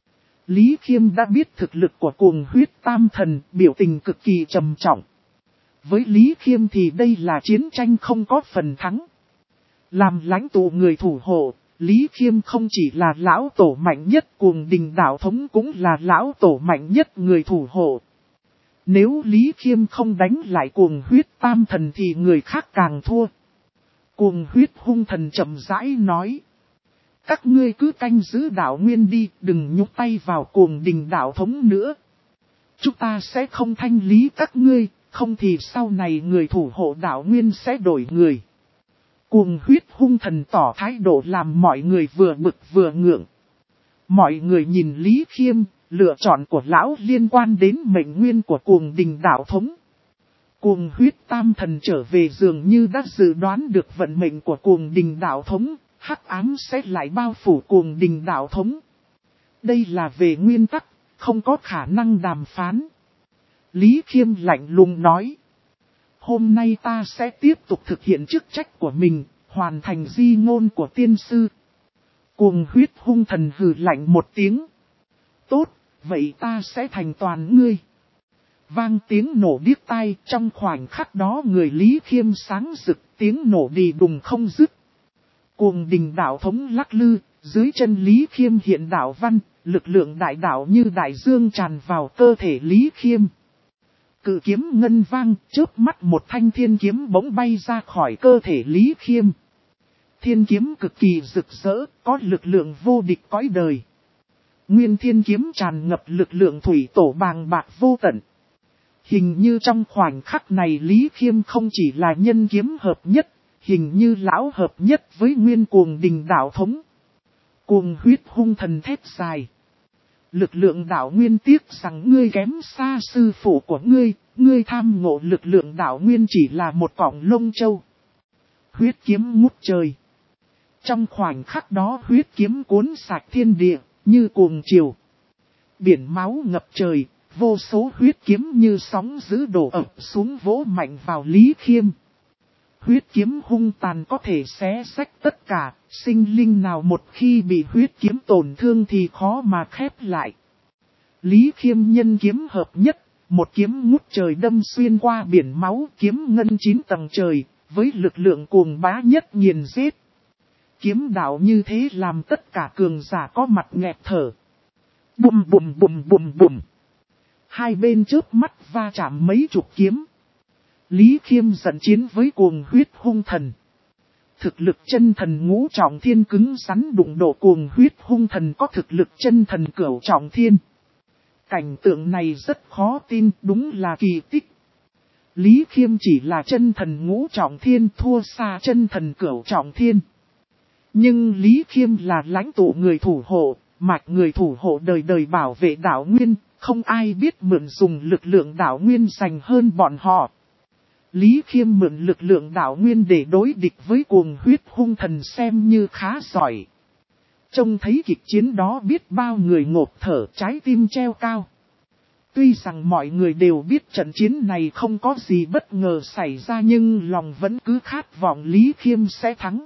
Lý Khiêm đã biết thực lực của cuồng huyết tam thần, biểu tình cực kỳ trầm trọng. Với Lý Khiêm thì đây là chiến tranh không có phần thắng. Làm lãnh tụ người thủ hộ, Lý Khiêm không chỉ là lão tổ mạnh nhất, Cuồng Đình đạo thống cũng là lão tổ mạnh nhất người thủ hộ. Nếu Lý Khiêm không đánh lại cuồng huyết tam thần thì người khác càng thua. Cuồng huyết hung thần chậm rãi nói. Các ngươi cứ canh giữ đạo nguyên đi, đừng nhúc tay vào Cuồng Đình đạo thống nữa. Chúng ta sẽ không thanh lý các ngươi, không thì sau này người thủ hộ đạo nguyên sẽ đổi người. Cuồng huyết hung thần tỏ thái độ làm mọi người vừa bực vừa ngượng. Mọi người nhìn Lý Khiêm, lựa chọn của lão liên quan đến mệnh nguyên của Cuồng Đình đạo thống. Cuồng huyết tam thần trở về dường như đã dự đoán được vận mệnh của Cuồng Đình đạo thống, hắc ám sẽ lại bao phủ Cuồng Đình đạo thống. Đây là về nguyên tắc, không có khả năng đàm phán. Lý Khiêm lạnh lùng nói. Hôm nay ta sẽ tiếp tục thực hiện chức trách của mình, hoàn thành di ngôn của tiên sư. Cuồng huyết hung thần hừ lạnh một tiếng. Tốt, vậy ta sẽ thành toàn ngươi. Vang tiếng nổ điếc tai, trong khoảnh khắc đó người Lý Khiêm sáng rực, tiếng nổ đi đùng không dứt. Cuồng Đình đạo thống lắc lư, dưới chân Lý Khiêm hiện đạo văn, lực lượng đại đạo như đại dương tràn vào cơ thể Lý Khiêm. Cự kiếm ngân vang, chớp mắt một thanh thiên kiếm bỗng bay ra khỏi cơ thể Lý Khiêm. Thiên kiếm cực kỳ rực rỡ, có lực lượng vô địch cõi đời. Nguyên thiên kiếm tràn ngập lực lượng thủy tổ bàng bạc vô tận. Hình như trong khoảnh khắc này Lý Khiêm không chỉ là nhân kiếm hợp nhất, hình như lão hợp nhất với nguyên Cuồng Đình đạo thống. Cuồng huyết hung thần thét dài. Lực lượng đạo nguyên tiếc rằng ngươi kém xa sư phụ của ngươi, ngươi tham ngộ lực lượng đạo nguyên chỉ là một cọng lông châu. Huyết kiếm ngút trời. Trong khoảnh khắc đó huyết kiếm cuốn sạch thiên địa, như cuồng triều. Biển máu ngập trời, vô số huyết kiếm như sóng dữ đổ ập xuống vỗ mạnh vào Lý Khiêm. Huyết kiếm hung tàn có thể xé rách tất cả, sinh linh nào một khi bị huyết kiếm tổn thương thì khó mà khép lại. Lý Khiêm nhân kiếm hợp nhất, một kiếm ngút trời đâm xuyên qua biển máu, kiếm ngân 9 tầng trời, với lực lượng cuồng bá nhất nghiền giết. Kiếm đạo như thế làm tất cả cường giả có mặt nghẹt thở. Bùm bùm bùm bùm bùm. Hai bên chớp mắt va chạm mấy chục kiếm. Lý Khiêm dẫn chiến với cuồng huyết hung thần. Thực lực chân thần ngũ trọng thiên cứng rắn đụng độ cuồng huyết hung thần có thực lực chân thần cửu trọng thiên. Cảnh tượng này rất khó tin, đúng là kỳ tích. Lý Khiêm chỉ là chân thần ngũ trọng thiên thua xa chân thần cửu trọng thiên. Nhưng Lý Khiêm là lãnh tụ người thủ hộ, mạch người thủ hộ đời đời bảo vệ đạo nguyên, không ai biết mượn dùng lực lượng đạo nguyên dành hơn bọn họ. Lý Khiêm mượn lực lượng đạo nguyên để đối địch với cuồng huyết hung thần xem như khá giỏi. Trông thấy kịch chiến đó biết bao người ngộp thở, trái tim treo cao. Tuy rằng mọi người đều biết trận chiến này không có gì bất ngờ xảy ra nhưng lòng vẫn cứ khát vọng Lý Khiêm sẽ thắng.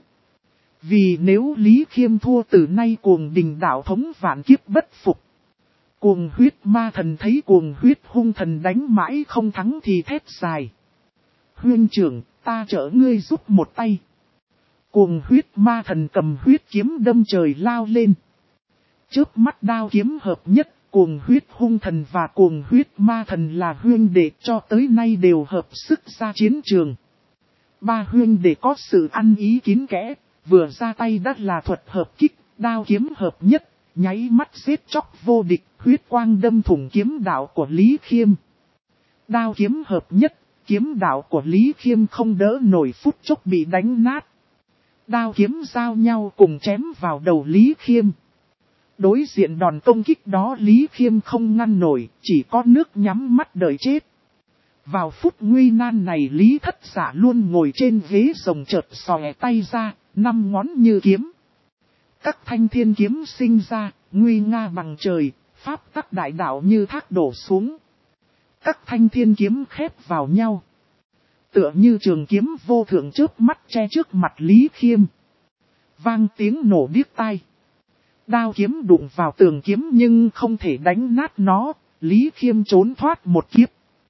Vì nếu Lý Khiêm thua từ nay Cuồng Đình đạo thống vạn kiếp bất phục. Cuồng huyết ma thần thấy cuồng huyết hung thần đánh mãi không thắng thì thét dài. Huynh trưởng, ta trợ ngươi giúp một tay. Cuồng huyết ma thần cầm huyết kiếm đâm trời lao lên. Chớp mắt đao kiếm hợp nhất, cuồng huyết hung thần và cuồng huyết ma thần là huynh đệ cho tới nay đều hợp sức ra chiến trường. ba huynh để có sự ăn ý kín kẽ, vừa ra tay đã là thuật hợp kích, đao kiếm hợp nhất, nháy mắt giết chóc vô địch, huyết quang đâm thủng kiếm đạo của Lý Khiêm. Đao kiếm hợp nhất, kiếm đạo của Lý Khiêm không đỡ nổi, phút chốc bị đánh nát. Đao kiếm giao nhau cùng chém vào đầu Lý Khiêm. Đối diện đòn công kích đó Lý Khiêm không ngăn nổi, chỉ có nước nhắm mắt đợi chết. Vào phút nguy nan này Lý Thất Dạ luôn ngồi trên ghế rồng, chợt xòe tay ra, 5 ngón như kiếm. Các thanh thiên kiếm sinh ra, nguy nga bằng trời, pháp tắc đại đạo như thác đổ xuống. Các thanh thiên kiếm khép vào nhau, tựa như trường kiếm vô thượng chớp mắt che trước mặt Lý Khiêm. Vang tiếng nổ điếc tai. Đao kiếm đụng vào tường kiếm nhưng không thể đánh nát nó, Lý Khiêm trốn thoát một kiếp.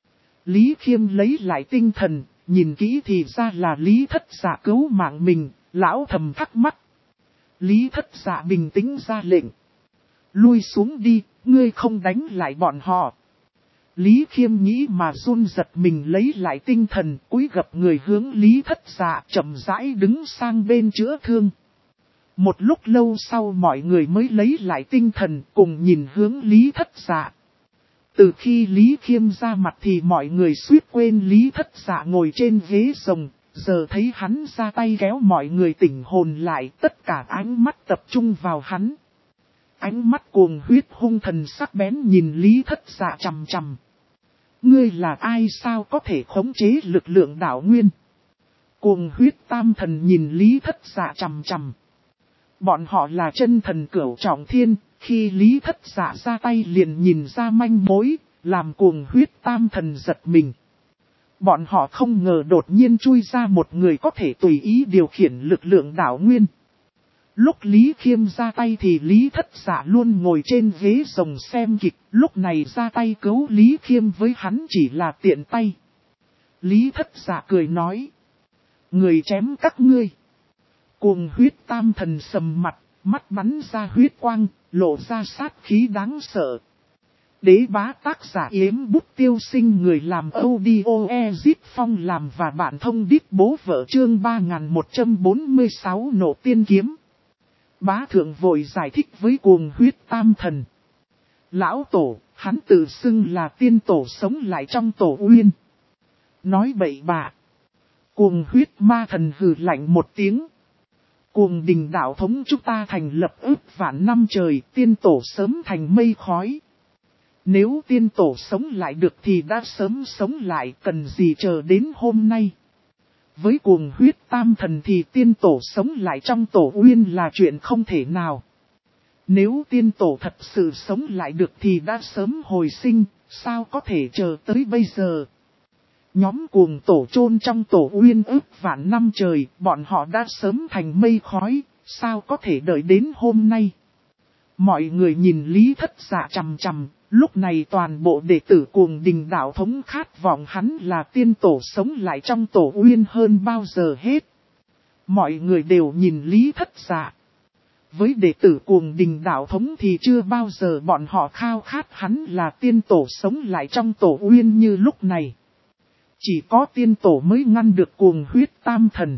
Lý Khiêm lấy lại tinh thần, nhìn kỹ thì ra là Lý Thất Dạ cứu mạng mình, lão thầm thắc mắc. Lý Thất Dạ bình tĩnh ra lệnh. Lui xuống đi, ngươi không đánh lại bọn họ. Lý Khiêm nghĩ mà run giật mình lấy lại tinh thần, cúi gập người hướng Lý Thất Dạ chậm rãi đứng sang bên chữa thương. Một lúc lâu sau mọi người mới lấy lại tinh thần cùng nhìn hướng Lý Thất Dạ. Từ khi Lý Khiêm ra mặt thì mọi người suýt quên Lý Thất Dạ ngồi trên ghế rồng, giờ thấy hắn ra tay kéo mọi người tỉnh hồn lại, tất cả ánh mắt tập trung vào hắn. Ánh mắt cuồng huyết hung thần sắc bén nhìn Lý Thất Dạ chằm chằm. Ngươi là ai sao có thể khống chế lực lượng đạo nguyên? Cuồng huyết tam thần nhìn Lý Thất Dạ chằm chằm. Bọn họ là chân thần cửu trọng thiên, khi Lý Thất Dạ ra tay liền nhìn ra manh mối, làm cuồng huyết tam thần giật mình. Bọn họ không ngờ đột nhiên chui ra một người có thể tùy ý điều khiển lực lượng đạo nguyên. Lúc Lý Khiêm ra tay thì Lý Thất Dạ luôn ngồi trên ghế rồng xem kịch, lúc này ra tay cứu Lý Khiêm với hắn chỉ là tiện tay. Lý Thất Dạ cười nói. Người chém các ngươi. Cuồng huyết tam thần sầm mặt, mắt bắn ra huyết quang, lộ ra sát khí đáng sợ. Đế bá tác giả Yếm Bút Tiêu Sinh, người làm audio Ezip Phong làm và bạn thông đít bố vợ, chương 3146 nộ tiên kiếm. Bá thượng vội giải thích với cuồng huyết tam thần. Lão tổ, hắn tự xưng là tiên tổ sống lại trong tổ uyên. Nói bậy bạ. Cuồng huyết ma thần hừ lạnh một tiếng. Cuồng đình đạo thống chúng ta thành lập ước vạn năm trời, tiên tổ sớm thành mây khói. Nếu tiên tổ sống lại được thì đã sớm sống lại, cần gì chờ đến hôm nay. Với cuồng huyết tam thần thì tiên tổ sống lại trong tổ uyên là chuyện không thể nào. Nếu tiên tổ thật sự sống lại được thì đã sớm hồi sinh, sao có thể chờ tới bây giờ. Nhóm cuồng tổ chôn trong tổ uyên ước vạn năm trời, bọn họ đã sớm thành mây khói, sao có thể đợi đến hôm nay. Mọi người nhìn Lý Thất Dạ chằm chằm, lúc này toàn bộ đệ tử cuồng đình đạo thống khát vọng hắn là tiên tổ sống lại trong tổ uyên hơn bao giờ hết. Mọi người đều nhìn Lý Thất Dạ. Với đệ tử cuồng đình đạo thống thì chưa bao giờ bọn họ khao khát hắn là tiên tổ sống lại trong tổ uyên như lúc này. Chỉ có tiên tổ mới ngăn được cuồng huyết tam thần.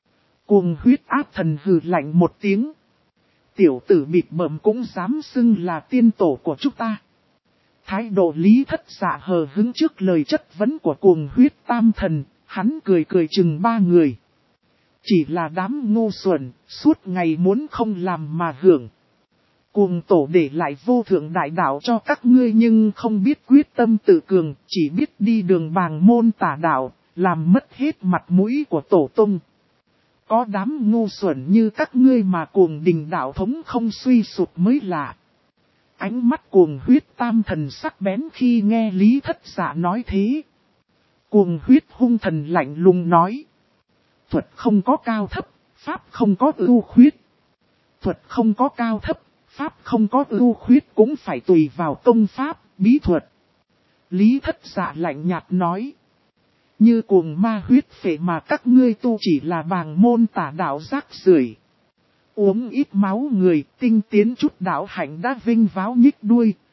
Cuồng huyết áp thần hừ lạnh một tiếng. Tiểu tử bịt bợm cũng dám xưng là tiên tổ của chúng ta. Thái độ Lý Thất Dạ hờ hứng trước lời chất vấn của cuồng huyết tam thần, hắn cười cười chừng ba người. Chỉ là đám ngu xuẩn, suốt ngày muốn không làm mà hưởng. Cuồng tổ để lại vô thượng đại đạo cho các ngươi nhưng không biết quyết tâm tự cường, chỉ biết đi đường bàng môn tà đạo, làm mất hết mặt mũi của tổ tông. Có đám ngu xuẩn như các ngươi mà cuồng đình đạo thống không suy sụp mới lạ. Ánh mắt cuồng huyết tam thần sắc bén khi nghe Lý Thất Dạ nói thế. Cuồng huyết hung thần lạnh lùng nói. Thuật không có cao thấp, pháp không có ưu khuyết. Thuật không có cao thấp, pháp không có ưu khuyết cũng phải tùy vào công pháp, bí thuật. Lý Thất Dạ lạnh nhạt nói. Như cuồng ma huyết phệ mà các ngươi tu chỉ là bàng môn tà đạo rác rưởi. Uống ít máu người, tinh tiến chút đạo hạnh đã vinh váo nhích đuôi,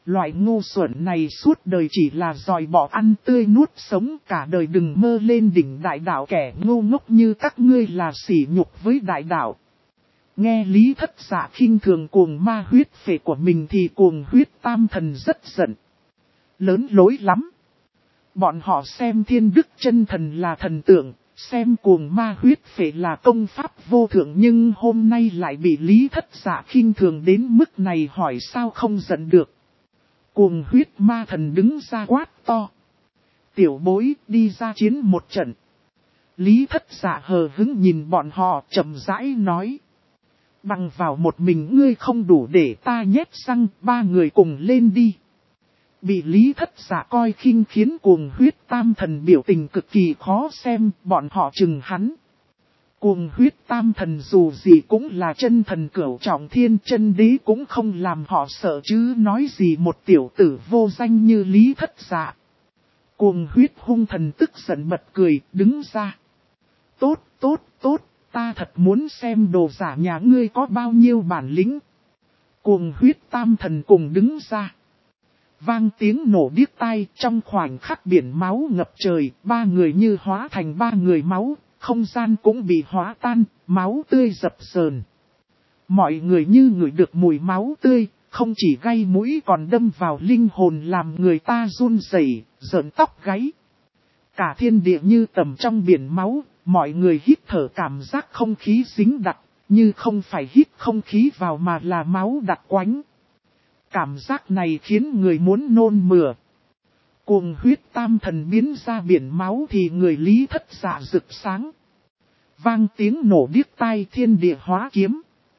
Loại ngu xuẩn này suốt đời chỉ là dòi bỏ ăn tươi nuốt sống, cả đời đừng mơ lên đỉnh đại đạo, kẻ ngu ngốc như các ngươi là sỉ nhục với đại đạo. Nghe Lý Thất Dạ khinh thường cuồng ma huyết phệ của mình thì cuồng huyết tam thần rất giận. Lớn lối lắm. Bọn họ xem Thiên Đức chân thần là thần tượng, xem cuồng ma huyết phệ là công pháp vô thượng, nhưng hôm nay lại bị Lý Thất Dạ khinh thường đến mức này, hỏi sao không giận được. Cuồng huyết ma thần đứng ra quát to. Tiểu bối, đi ra chiến một trận. Lý Thất Dạ hờ hững nhìn bọn họ, chậm rãi nói. Bằng vào một mình ngươi không đủ để ta nhét răng, ba người cùng lên đi. Bị Lý Thất Dạ coi khinh khiến cuồng huyết tam thần biểu tình cực kỳ khó xem, bọn họ chừng hắn. Cuồng huyết tam thần dù gì cũng là chân thần cửu trọng thiên, chân đế cũng không làm họ sợ chứ nói gì một tiểu tử vô danh như Lý Thất Dạ. Cuồng huyết hung thần tức giận bật cười, đứng ra. Tốt, tốt, tốt, ta thật muốn xem đồ giả nhà ngươi có bao nhiêu bản lĩnh. Cuồng huyết tam thần cùng đứng ra. Vang tiếng nổ điếc tai, trong khoảnh khắc biển máu ngập trời, ba người như hóa thành ba người máu, không gian cũng bị hóa tan, máu tươi dập dờn. Mọi người như ngửi được mùi máu tươi, không chỉ gây mũi còn đâm vào linh hồn làm người ta run rẩy, rợn tóc gáy. Cả thiên địa như tầm trong biển máu, mọi người hít thở cảm giác không khí dính đặc, như không phải hít không khí vào mà là máu đặc quánh. Cảm giác này khiến người muốn nôn mửa. Cuồng huyết tam thần biến ra biển máu thì người Lý Thất Dạ rực sáng. Vang tiếng nổ điếc tai, thiên địa hóa kiếm.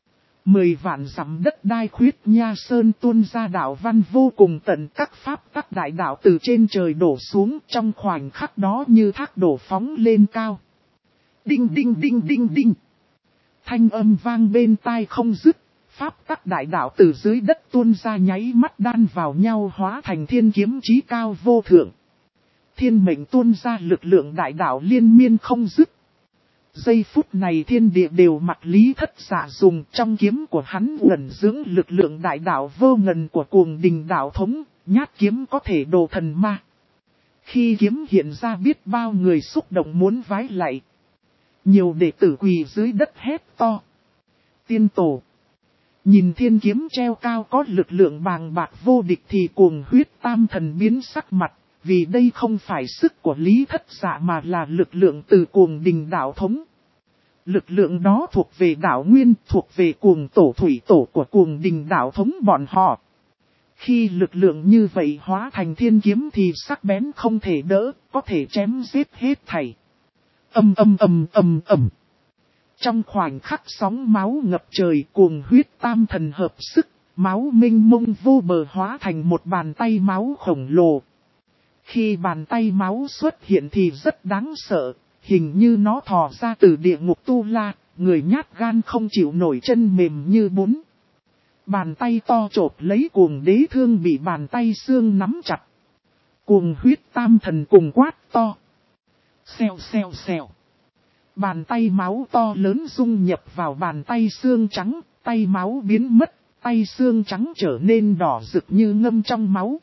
10 vạn dặm đất đai khuyết nha sơn tuôn ra đạo văn vô cùng tận, các pháp các đại đạo từ trên trời đổ xuống, trong khoảnh khắc đó như thác đổ phóng lên cao. Đinh đinh đinh đinh đinh. Thanh âm vang bên tai không dứt. Pháp tắc đại đạo từ dưới đất tuôn ra nháy mắt đan vào nhau hóa thành thiên kiếm chí cao vô thượng. Thiên mệnh tuôn ra lực lượng đại đạo liên miên không dứt. Giây phút này thiên địa đều mặc Lý Thất Dạ dùng, trong kiếm của hắn ẩn dưỡng lực lượng đại đạo vô ngần của cuồng đình đạo thống, nhát kiếm có thể đồ thần ma. Khi kiếm hiện ra biết bao người xúc động muốn vái lạy. Nhiều đệ tử quỳ dưới đất hét to. Tiên tổ. Nhìn thiên kiếm treo cao có lực lượng bàng bạc vô địch thì cuồng huyết tam thần biến sắc mặt, vì đây không phải sức của Lý Thất Dạ mà là lực lượng từ cuồng đình đạo thống. Lực lượng đó thuộc về đạo nguyên, thuộc về cuồng tổ thủy tổ của cuồng đình đạo thống bọn họ. Khi lực lượng như vậy hóa thành thiên kiếm thì sắc bén không thể đỡ, có thể chém giết hết thảy. Ầm ầm ầm ầm ầm. Trong khoảnh khắc sóng máu ngập trời, cuồng huyết tam thần hợp sức, máu mênh mông vô bờ hóa thành một bàn tay máu khổng lồ. Khi bàn tay máu xuất hiện thì rất đáng sợ, hình như nó thò ra từ địa ngục Tu La, người nhát gan không chịu nổi chân mềm như bún. Bàn tay to chộp lấy cuồng đế thương bị bàn tay xương nắm chặt. Cuồng huyết tam thần cùng quát to. Xèo xèo xèo. Bàn tay máu to lớn dung nhập vào bàn tay xương trắng, tay máu biến mất, tay xương trắng trở nên đỏ rực như ngâm trong máu.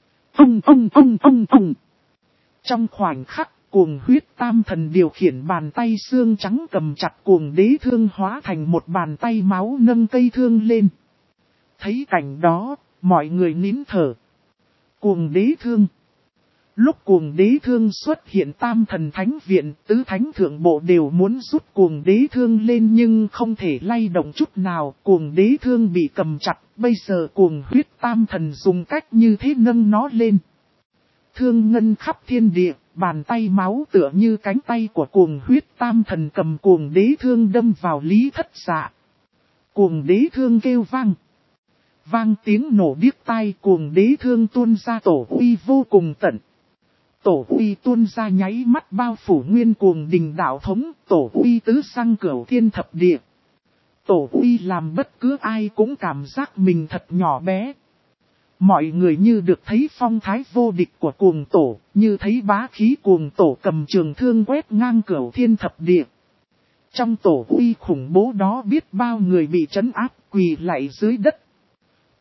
Ông. Trong khoảnh khắc, cuồng huyết tam thần điều khiển bàn tay xương trắng cầm chặt cuồng đế thương hóa thành một bàn tay máu nâng cây thương lên. Thấy cảnh đó, mọi người nín thở. Cuồng đế thương. Lúc cuồng đế thương xuất hiện tam thần thánh viện, tứ thánh thượng bộ đều muốn rút cuồng đế thương lên nhưng không thể lay động chút nào. Cuồng đế thương bị cầm chặt, bây giờ cuồng huyết tam thần dùng cách như thế nâng nó lên. Thương ngân khắp thiên địa, bàn tay máu tựa như cánh tay của cuồng huyết tam thần cầm cuồng đế thương đâm vào Lý Thất Dạ. Cuồng đế thương kêu vang. Vang tiếng nổ điếc tai, cuồng đế thương tuôn ra tổ uy vô cùng tận. Tổ uy tuôn ra nháy mắt bao phủ nguyên cuồng đình đạo thống, tổ uy tứ sang cửu thiên thập địa. Tổ uy làm bất cứ ai cũng cảm giác mình thật nhỏ bé. Mọi người như được thấy phong thái vô địch của cuồng tổ, như thấy bá khí cuồng tổ cầm trường thương quét ngang cửu thiên thập địa. Trong tổ uy khủng bố đó biết bao người bị trấn áp quỳ lạy dưới đất.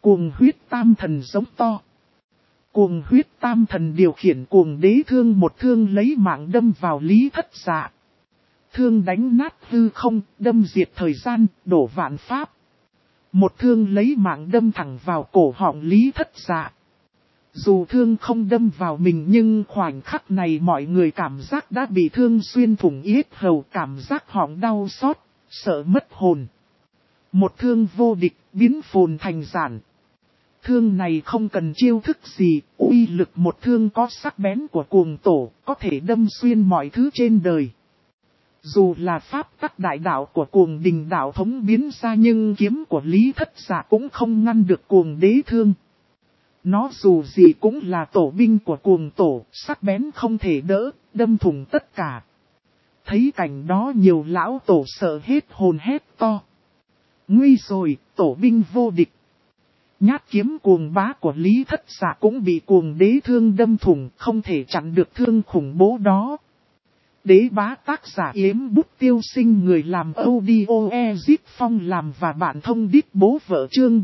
Cuồng huyết tam thần giống to. Cuồng huyết tam thần điều khiển cuồng đế thương một thương lấy mạng đâm vào Lý Thất Dạ. Thương đánh nát hư không, đâm diệt thời gian, đổ vạn pháp. Một thương lấy mạng đâm thẳng vào cổ họng Lý Thất Dạ. Dù thương không đâm vào mình nhưng khoảnh khắc này mọi người cảm giác đã bị thương xuyên thủng yết hầu, cảm giác họng đau xót, sợ mất hồn. Một thương vô địch, biến phồn thành giản. Thương này không cần chiêu thức gì, uy lực một thương có sắc bén của cuồng tổ, có thể đâm xuyên mọi thứ trên đời. Dù là pháp tắc đại đạo của cuồng đình đạo thống biến ra nhưng kiếm của Lý Thất Dạ cũng không ngăn được cuồng đế thương. Nó dù gì cũng là tổ binh của cuồng tổ, sắc bén không thể đỡ, đâm thủng tất cả. Thấy cảnh đó nhiều lão tổ sợ hết hồn hét to. Nguy rồi, tổ binh vô địch. Nhát kiếm cuồng bá của Lý Thất Dạ cũng bị cuồng đế thương đâm thủng, không thể chặn được thương khủng bố đó. Đế bá tác giả Yếm Bút Tiêu Sinh, người làm audio Ezip Phong làm và bạn thông đít bố vợ chương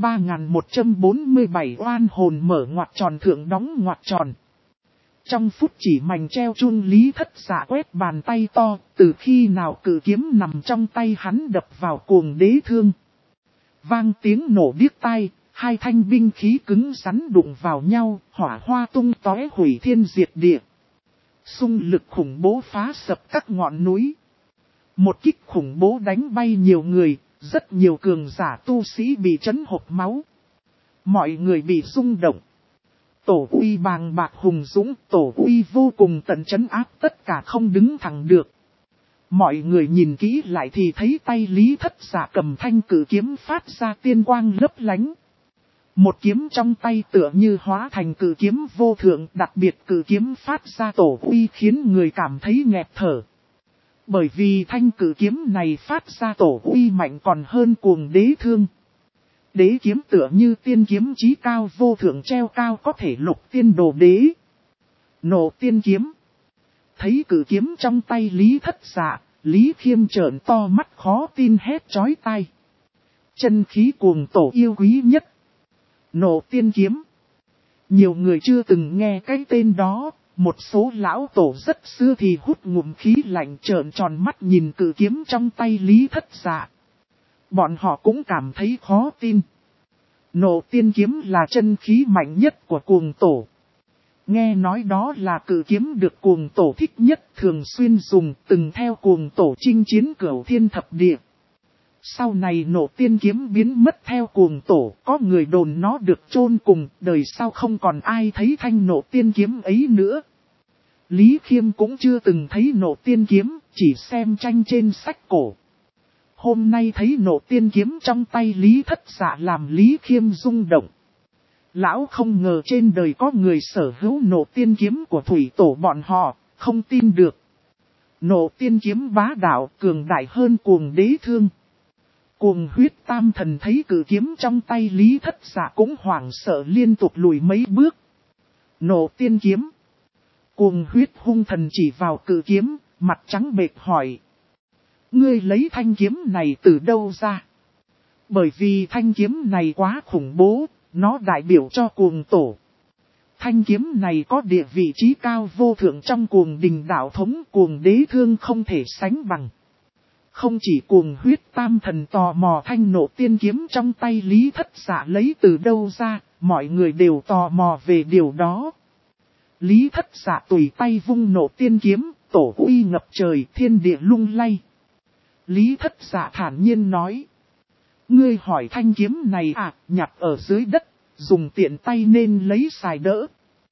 3147 oan hồn mở ngoặc tròn thượng đóng ngoặc tròn. Trong phút chỉ mảnh treo chun Lý Thất Dạ quét bàn tay to, từ khi nào cự kiếm nằm trong tay hắn đập vào cuồng đế thương. Vang tiếng nổ điếc tai, hai thanh binh khí cứng rắn đụng vào nhau, hỏa hoa tung tóe hủy thiên diệt địa. Xung lực khủng bố phá sập các ngọn núi. Một kích khủng bố đánh bay nhiều người, rất nhiều cường giả tu sĩ bị chấn hộc máu. Mọi người bị rung động. Tổ uy bàng bạc hùng dũng, tổ uy vô cùng tận trấn áp tất cả không đứng thẳng được. Mọi người nhìn kỹ lại thì thấy tay Lý Thất Dạ cầm thanh cử kiếm phát ra tiên quang lấp lánh. Một kiếm trong tay tựa như hóa thành cử kiếm vô thượng, đặc biệt cử kiếm phát ra tổ uy khiến người cảm thấy nghẹt thở. Bởi vì thanh cử kiếm này phát ra tổ uy mạnh còn hơn cuồng đế thương. Đế kiếm tựa như tiên kiếm chí cao vô thượng treo cao có thể lục tiên đồ đế. Nổ tiên kiếm. Thấy cử kiếm trong tay Lý Thất Dạ, Lý Khiêm trợn to mắt khó tin hét chói tai. Chân khí cuồng tổ yêu quý nhất. Nổ tiên kiếm. Nhiều người chưa từng nghe cái tên đó, một số lão tổ rất xưa thì hút ngụm khí lạnh trợn tròn mắt nhìn cự kiếm trong tay Lý Thất Dạ. Bọn họ cũng cảm thấy khó tin. Nổ tiên kiếm là chân khí mạnh nhất của cuồng tổ. Nghe nói đó là cự kiếm được cuồng tổ thích nhất, thường xuyên dùng, từng theo cuồng tổ chinh chiến cửu thiên thập địa. Sau này nổ tiên kiếm biến mất theo cuồng tổ, có người đồn nó được chôn cùng, đời sau không còn ai thấy thanh nổ tiên kiếm ấy nữa. Lý Khiêm cũng chưa từng thấy nổ tiên kiếm, chỉ xem tranh trên sách cổ. Hôm nay thấy nổ tiên kiếm trong tay Lý Thất Dạ làm Lý Khiêm rung động. Lão không ngờ trên đời có người sở hữu nổ tiên kiếm của thủy tổ bọn họ, không tin được. Nổ tiên kiếm bá đạo cường đại hơn cuồng đế thương. Cuồng huyết tam thần thấy cử kiếm trong tay Lý Thất Dạ cũng hoảng sợ liên tục lùi mấy bước. Nổ tiên kiếm. Cuồng huyết hung thần chỉ vào cử kiếm, mặt trắng bệch hỏi. Ngươi lấy thanh kiếm này từ đâu ra? Bởi vì thanh kiếm này quá khủng bố, nó đại biểu cho cuồng tổ. Thanh kiếm này có địa vị trí cao vô thượng trong cuồng đình đạo thống, cuồng đế thương không thể sánh bằng. Không chỉ cuồng huyết tam thần tò mò thanh nổ tiên kiếm trong tay Lý Thất Dạ lấy từ đâu ra, mọi người đều tò mò về điều đó. Lý Thất Dạ tùy tay vung nổ tiên kiếm, tổ uy ngập trời, thiên địa lung lay. Lý Thất Dạ thản nhiên nói. Ngươi hỏi thanh kiếm này à, nhặt ở dưới đất, dùng tiện tay nên lấy xài đỡ.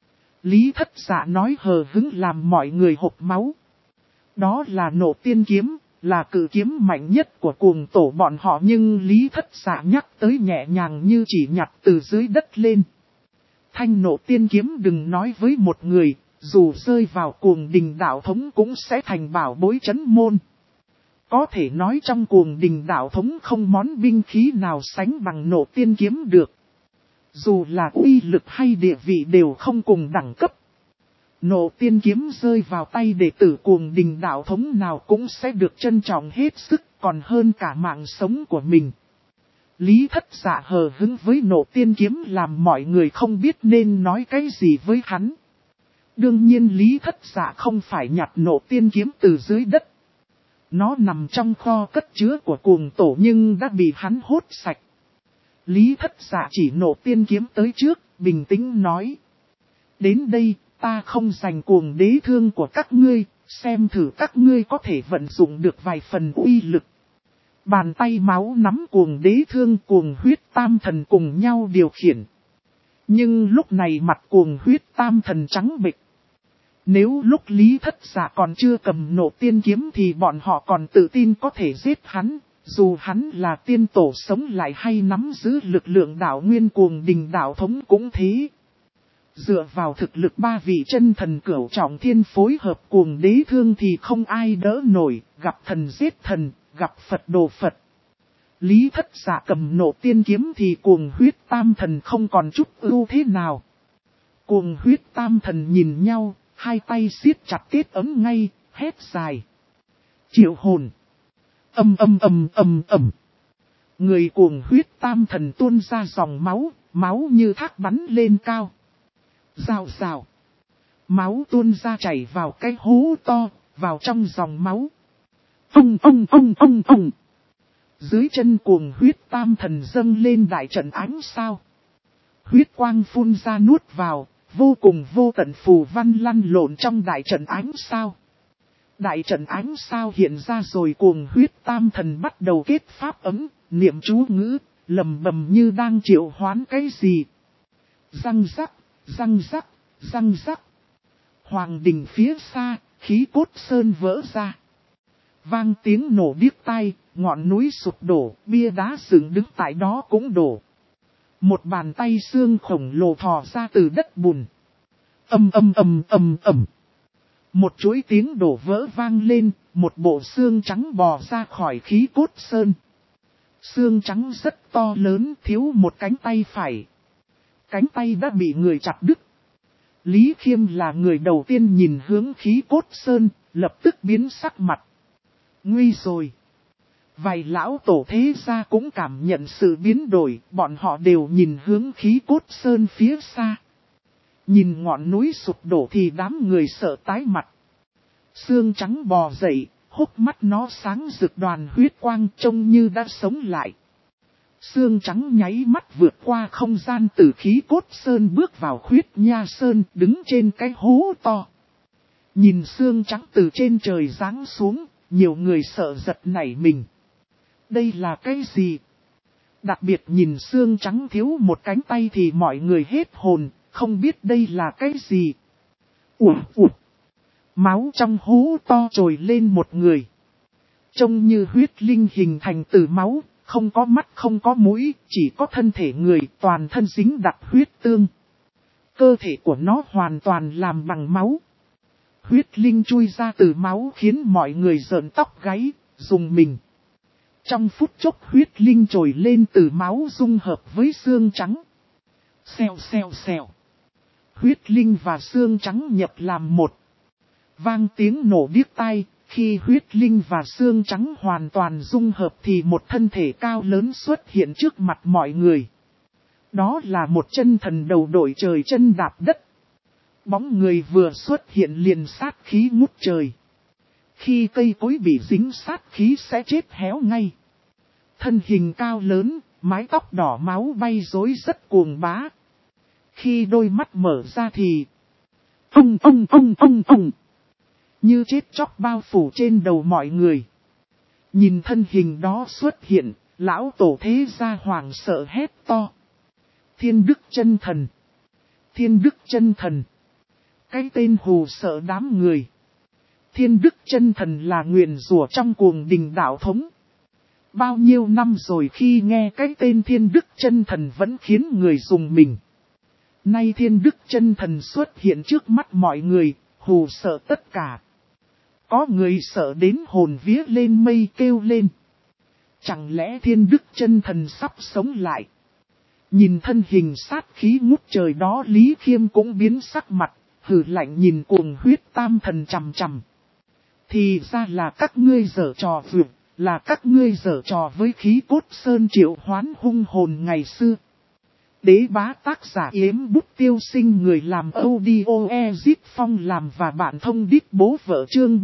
Lý Thất Dạ nói hờ hững làm mọi người hộc máu. Đó là nổ tiên kiếm, là cự kiếm mạnh nhất của cuồng tổ bọn họ, nhưng Lý Thất Dạ nhắc tới nhẹ nhàng như chỉ nhặt từ dưới đất lên. Thanh nổ tiên kiếm đừng nói với một người, dù rơi vào cuồng đình đạo thống cũng sẽ thành bảo bối trấn môn. Có thể nói trong cuồng đình đạo thống không món binh khí nào sánh bằng nổ tiên kiếm được. Dù là uy lực hay địa vị đều không cùng đẳng cấp. Nổ tiên kiếm rơi vào tay đệ tử cuồng đình đạo thống nào cũng sẽ được trân trọng hết sức, còn hơn cả mạng sống của mình. Lý Thất Dạ hờ hững với Nộ Tiên Kiếm làm mọi người không biết nên nói cái gì với hắn. Đương nhiên Lý Thất Dạ không phải nhặt Nộ Tiên Kiếm từ dưới đất. Nó nằm trong kho cất chứa của Cuồng Tổ nhưng đã bị hắn hốt sạch. Lý Thất Dạ chỉ Nộ Tiên Kiếm tới trước, bình tĩnh nói. Đến đây, ta không giành Cuồng Đế Thương của các ngươi, xem thử các ngươi có thể vận dụng được vài phần uy lực. Bàn tay máu nắm Cuồng Đế Thương Cuồng Huyết Tam Thần cùng nhau điều khiển. Nhưng lúc này mặt Cuồng Huyết Tam Thần trắng bệch. Nếu lúc Lý Thất Dạ còn chưa cầm Nộ Tiên Kiếm thì bọn họ còn tự tin có thể giết hắn, dù hắn là tiên tổ sống lại hay nắm giữ lực lượng đạo nguyên Cuồng Đình đạo thống cũng thế. Dựa vào thực lực ba vị chân thần cửu trọng thiên phối hợp Cuồng Đế Thương thì không ai đỡ nổi, gặp thần giết thần, gặp Phật đồ Phật. Lý Thất Dạ cầm Nộ Tiên Kiếm thì Cuồng Huyết Tam Thần không còn chút ưu thế nào. Cuồng Huyết Tam Thần nhìn nhau, hai tay siết chặt kết ấm ngay, hét dài. Triệu hồn. Ầm. Người Cuồng Huyết Tam Thần tuôn ra dòng máu, máu như thác bắn lên cao. Rào rào. Máu tuôn ra chảy vào cái hố to, vào trong dòng máu. Ông. Dưới chân Cuồng Huyết Tam Thần dâng lên đại trận ánh sao. Huyết quang phun ra nuốt vào, vô cùng vô tận phù văn lăn lộn trong đại trận ánh sao. Đại trận ánh sao hiện ra rồi Cuồng Huyết Tam Thần bắt đầu kết pháp ấm, niệm chú ngữ, lầm bầm như đang triệu hoán cái gì. Răng rắc. Hoàng đình phía xa, khí cốt sơn vỡ ra. Vang tiếng nổ điếc tai, ngọn núi sụp đổ, bia đá dựng đứng tại đó cũng đổ. Một bàn tay xương khổng lồ thò ra từ đất bùn. Ầm. Một chuỗi tiếng đổ vỡ vang lên, một bộ xương trắng bò ra khỏi khí cốt sơn. Xương trắng rất to lớn, thiếu một cánh tay phải. Cánh tay đã bị người chặt đứt. Lý Khiêm là người đầu tiên nhìn hướng khí cốt sơn, lập tức biến sắc mặt. Nguy rồi. Vài lão tổ thế gia cũng cảm nhận sự biến đổi, bọn họ đều nhìn hướng khí cốt sơn phía xa. Nhìn ngọn núi sụp đổ thì đám người sợ tái mặt. Xương trắng bò dậy, hốc mắt nó sáng rực đoàn huyết quang trông như đã sống lại. Xương trắng nháy mắt vượt qua không gian từ khí cốt sơn bước vào Khuyết Nha Sơn đứng trên cái hố to. Nhìn xương trắng từ trên trời giáng xuống, nhiều người sợ giật nảy mình. Đây là cái gì? Đặc biệt nhìn xương trắng thiếu một cánh tay thì mọi người hết hồn, không biết đây là cái gì. Máu trong hố to trồi lên một người. Trông như huyết linh hình thành từ máu, không có mắt không có mũi, chỉ có thân thể người toàn thân dính đặc huyết tương. Cơ thể của nó hoàn toàn làm bằng máu. Huyết linh chui ra từ máu khiến mọi người rợn tóc gáy, rùng mình. Trong phút chốc huyết linh trồi lên từ máu dung hợp với xương trắng. Xèo. Huyết linh và xương trắng nhập làm một. Vang tiếng nổ điếc tai, khi huyết linh và xương trắng hoàn toàn dung hợp thì một thân thể cao lớn xuất hiện trước mặt mọi người. Đó là một chân thần đầu đội trời chân đạp đất. Bóng người vừa xuất hiện liền sát khí ngút trời. Khi cây cối bị dính sát khí sẽ chết héo ngay. Thân hình cao lớn, mái tóc đỏ máu bay rối rất cuồng bá. Khi đôi mắt mở ra thì... Ông. Như chết chóc bao phủ trên đầu mọi người. Nhìn thân hình đó xuất hiện, lão tổ thế gia hoàng sợ hét to. Thiên Đức Chân Thần. Thiên Đức Chân Thần. Cái tên hù sợ đám người. Thiên Đức Chân Thần là nguyền rủa trong Cuồng Đình đạo thống. Bao nhiêu năm rồi khi nghe cái tên Thiên Đức Chân Thần vẫn khiến người rùng mình. Nay Thiên Đức Chân Thần xuất hiện trước mắt mọi người, hù sợ tất cả. Có người sợ đến hồn vía lên mây kêu lên. Chẳng lẽ Thiên Đức Chân Thần sắp sống lại? Nhìn thân hình sát khí ngút trời đó Lý Khiêm cũng biến sắc mặt, hừ lạnh nhìn Cuồng Huyết Tam Thần chằm chằm. Thì ra là các ngươi giở trò vượt, là các ngươi giở trò với khí cốt sơn triệu hoán hung hồn ngày xưa. Đế bá tác giả Yếm Bút Tiêu Sinh, người làm audio Ezit Phong làm và bạn thông đít bố vợ, chương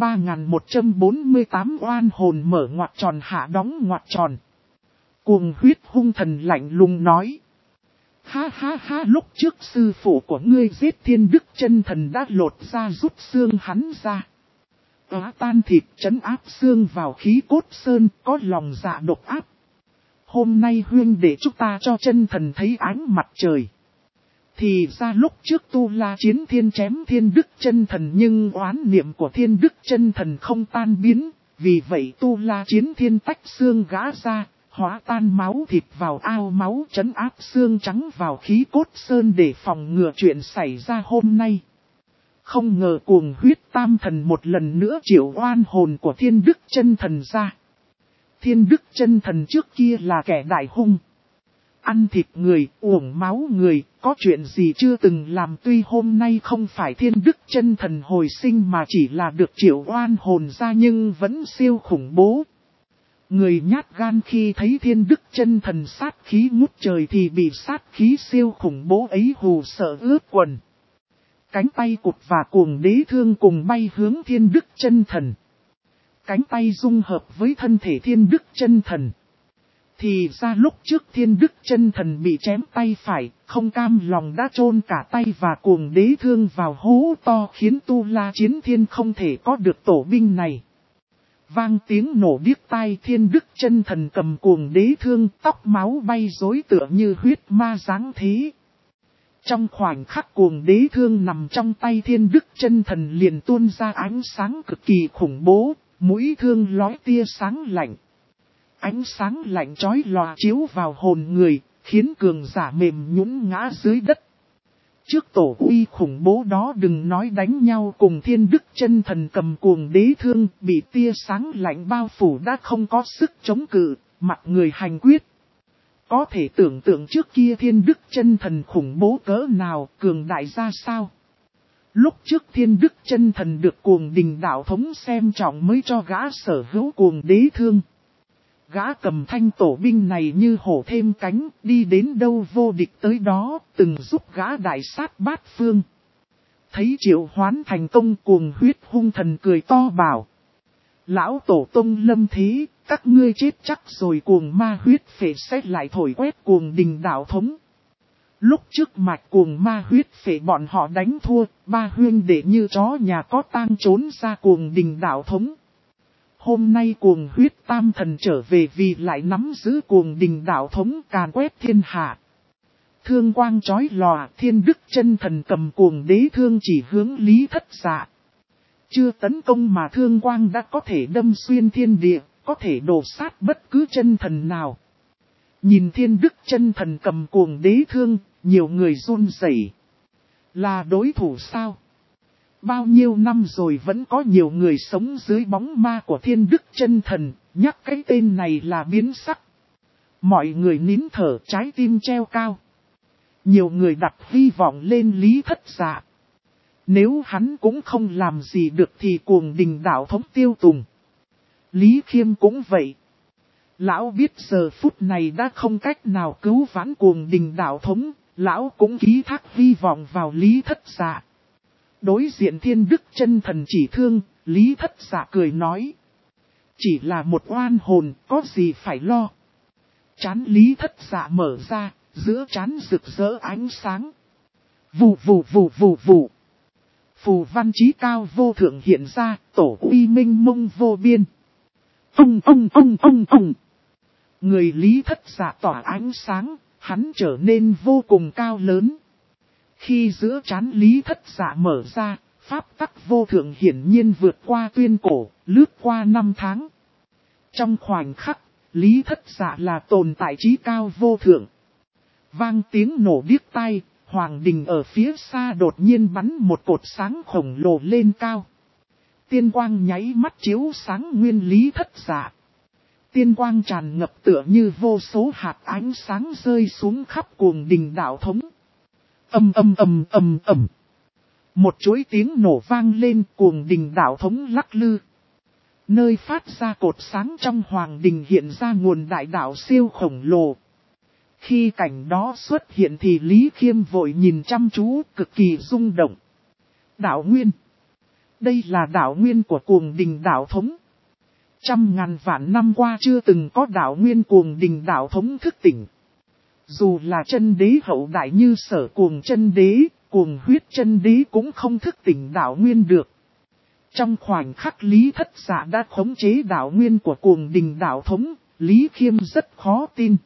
3148 oan hồn mở ngoặc tròn hạ đóng ngoặc tròn. Cuồng huyết hung thần lạnh lùng nói. Ha ha ha, lúc trước sư phụ của ngươi giết Thiên Đức Chân Thần đã lột ra rút xương hắn ra. Tan thịt trấn áp xương vào khí cốt sơn, có lòng dạ độc áp. Hôm nay huyên để chúng ta cho chân thần thấy ánh mặt trời. Thì ra lúc trước Tu La Chiến Thiên chém Thiên Đức Chân Thần, nhưng oán niệm của Thiên Đức Chân Thần không tan biến. Vì vậy Tu La Chiến Thiên tách xương gã ra, hóa tan máu thịt vào ao máu, trấn áp xương trắng vào khí cốt sơn để phòng ngừa chuyện xảy ra hôm nay. Không ngờ cuồng huyết tam thần một lần nữa triệu oan hồn của Thiên Đức Chân Thần ra. Thiên Đức Chân Thần trước kia là kẻ đại hung, ăn thịt người, uổng máu người, có chuyện gì chưa từng làm. Tuy hôm nay không phải Thiên Đức Chân Thần hồi sinh mà chỉ là được triệu oan hồn ra, nhưng vẫn siêu khủng bố. Người nhát gan khi thấy Thiên Đức Chân Thần sát khí ngút trời thì bị sát khí siêu khủng bố ấy hù sợ ướt quần. Cánh tay cụt và cuồng đế thương cùng bay hướng Thiên Đức Chân Thần. Cánh tay dung hợp với thân thể Thiên Đức Chân Thần. Thì ra lúc trước Thiên Đức Chân Thần bị chém tay phải, không cam lòng đã chôn cả tay và cuồng đế thương vào hố to, khiến Tu La Chiến Thiên không thể có được tổ binh này. Vang tiếng nổ điếc tai, Thiên Đức Chân Thần cầm cuồng đế thương, tóc máu bay rối tựa như huyết ma dáng thế. Trong khoảnh khắc cuồng đế thương nằm trong tay Thiên Đức Chân Thần liền tuôn ra ánh sáng cực kỳ khủng bố, mũi thương lói tia sáng lạnh. Ánh sáng lạnh chói lòa chiếu vào hồn người, khiến cường giả mềm nhũn ngã dưới đất. Trước tổ uy khủng bố đó đừng nói đánh nhau cùng Thiên Đức Chân Thần cầm cuồng đế thương, bị tia sáng lạnh bao phủ đã không có sức chống cự, mặt người hành quyết. Có thể tưởng tượng trước kia Thiên Đức Chân Thần khủng bố cỡ nào, cường đại ra sao. Lúc trước Thiên Đức Chân Thần được Cuồng Đình đạo thống xem trọng mới cho gã sở hữu cuồng đế thương. Gã cầm thanh tổ binh này như hổ thêm cánh, đi đến đâu vô địch tới đó, từng giúp gã đại sát bát phương. Thấy triệu hoán thành công, cuồng huyết hung thần cười to bảo. Lão tổ tông lâm thế, các ngươi chết chắc rồi. Cuồng ma huyết phệ sẽ lại thổi quét Cuồng Đình đạo thống. Lúc trước mạch cuồng ma huyết phệ bọn họ đánh thua, ba huyên đệ như chó nhà có tang trốn ra Cuồng Đình đạo thống. Hôm nay cuồng huyết tam thần trở về vì lại nắm giữ Cuồng Đình đạo thống, càn quét thiên hạ. Thương quang chói lòa, Thiên Đức Chân Thần cầm cuồng đế thương chỉ hướng Lý Thất Dạ. Chưa tấn công mà thương quang đã có thể đâm xuyên thiên địa, có thể đổ sát bất cứ chân thần nào. Nhìn Thiên Đức Chân Thần cầm cuồng đế thương, nhiều người run rẩy. Là đối thủ sao? Bao nhiêu năm rồi vẫn có nhiều người sống dưới bóng ma của Thiên Đức Chân Thần, nhắc cái tên này là biến sắc. Mọi người nín thở, trái tim treo cao. Nhiều người đặt hy vọng lên Lý Thất Dạ. Nếu hắn cũng không làm gì được thì Cuồng Đình đạo thống tiêu tùng. Lý Khiêm cũng vậy. Lão biết giờ phút này đã không cách nào cứu vãn Cuồng Đình đạo thống, lão cũng ký thác hy vọng vào Lý Thất Dạ. Đối diện Thiên Đức Chân Thần chỉ thương, Lý Thất Dạ cười nói. Chỉ là một oan hồn, có gì phải lo. Trán Lý Thất Dạ mở ra, giữa trán rực rỡ ánh sáng. Vù vù vù vù vù. Phù văn chí cao vô thượng hiện ra, tổ uy minh mông vô biên. Ông. Người Lý Thất Dạ tỏa ánh sáng, hắn trở nên vô cùng cao lớn. Khi giữa trán Lý Thất Dạ mở ra, pháp tắc vô thượng hiển nhiên vượt qua tuyên cổ, lướt qua năm tháng. Trong khoảnh khắc, Lý Thất Dạ là tồn tại chí cao vô thượng. Vang tiếng nổ điếc tai, Hoàng Đình ở phía xa đột nhiên bắn một cột sáng khổng lồ lên cao. Tiên quang nháy mắt chiếu sáng nguyên Lý Thất Dạ. Tiên quang tràn ngập tựa như vô số hạt ánh sáng rơi xuống khắp Cuồng Đình đạo thống. Ầm. Một chuỗi tiếng nổ vang lên, Cuồng Đình đạo thống lắc lư. Nơi phát ra cột sáng trong hoàng đình hiện ra nguồn đại đạo siêu khổng lồ. Khi cảnh đó xuất hiện thì Lý Khiêm vội nhìn chăm chú, cực kỳ rung động. Đạo nguyên. Đây là đạo nguyên của Cuồng Đình đạo thống. Trăm ngàn vạn năm qua chưa từng có đạo nguyên Cuồng Đình đạo thống thức tỉnh. Dù là chân đế hậu đại như Sở Cuồng chân đế, Cuồng Huyết chân đế cũng không thức tỉnh đạo nguyên được. Trong khoảnh khắc Lý Thất Dạ đã khống chế đạo nguyên của Cuồng Đình đạo thống, Lý Khiêm rất khó tin.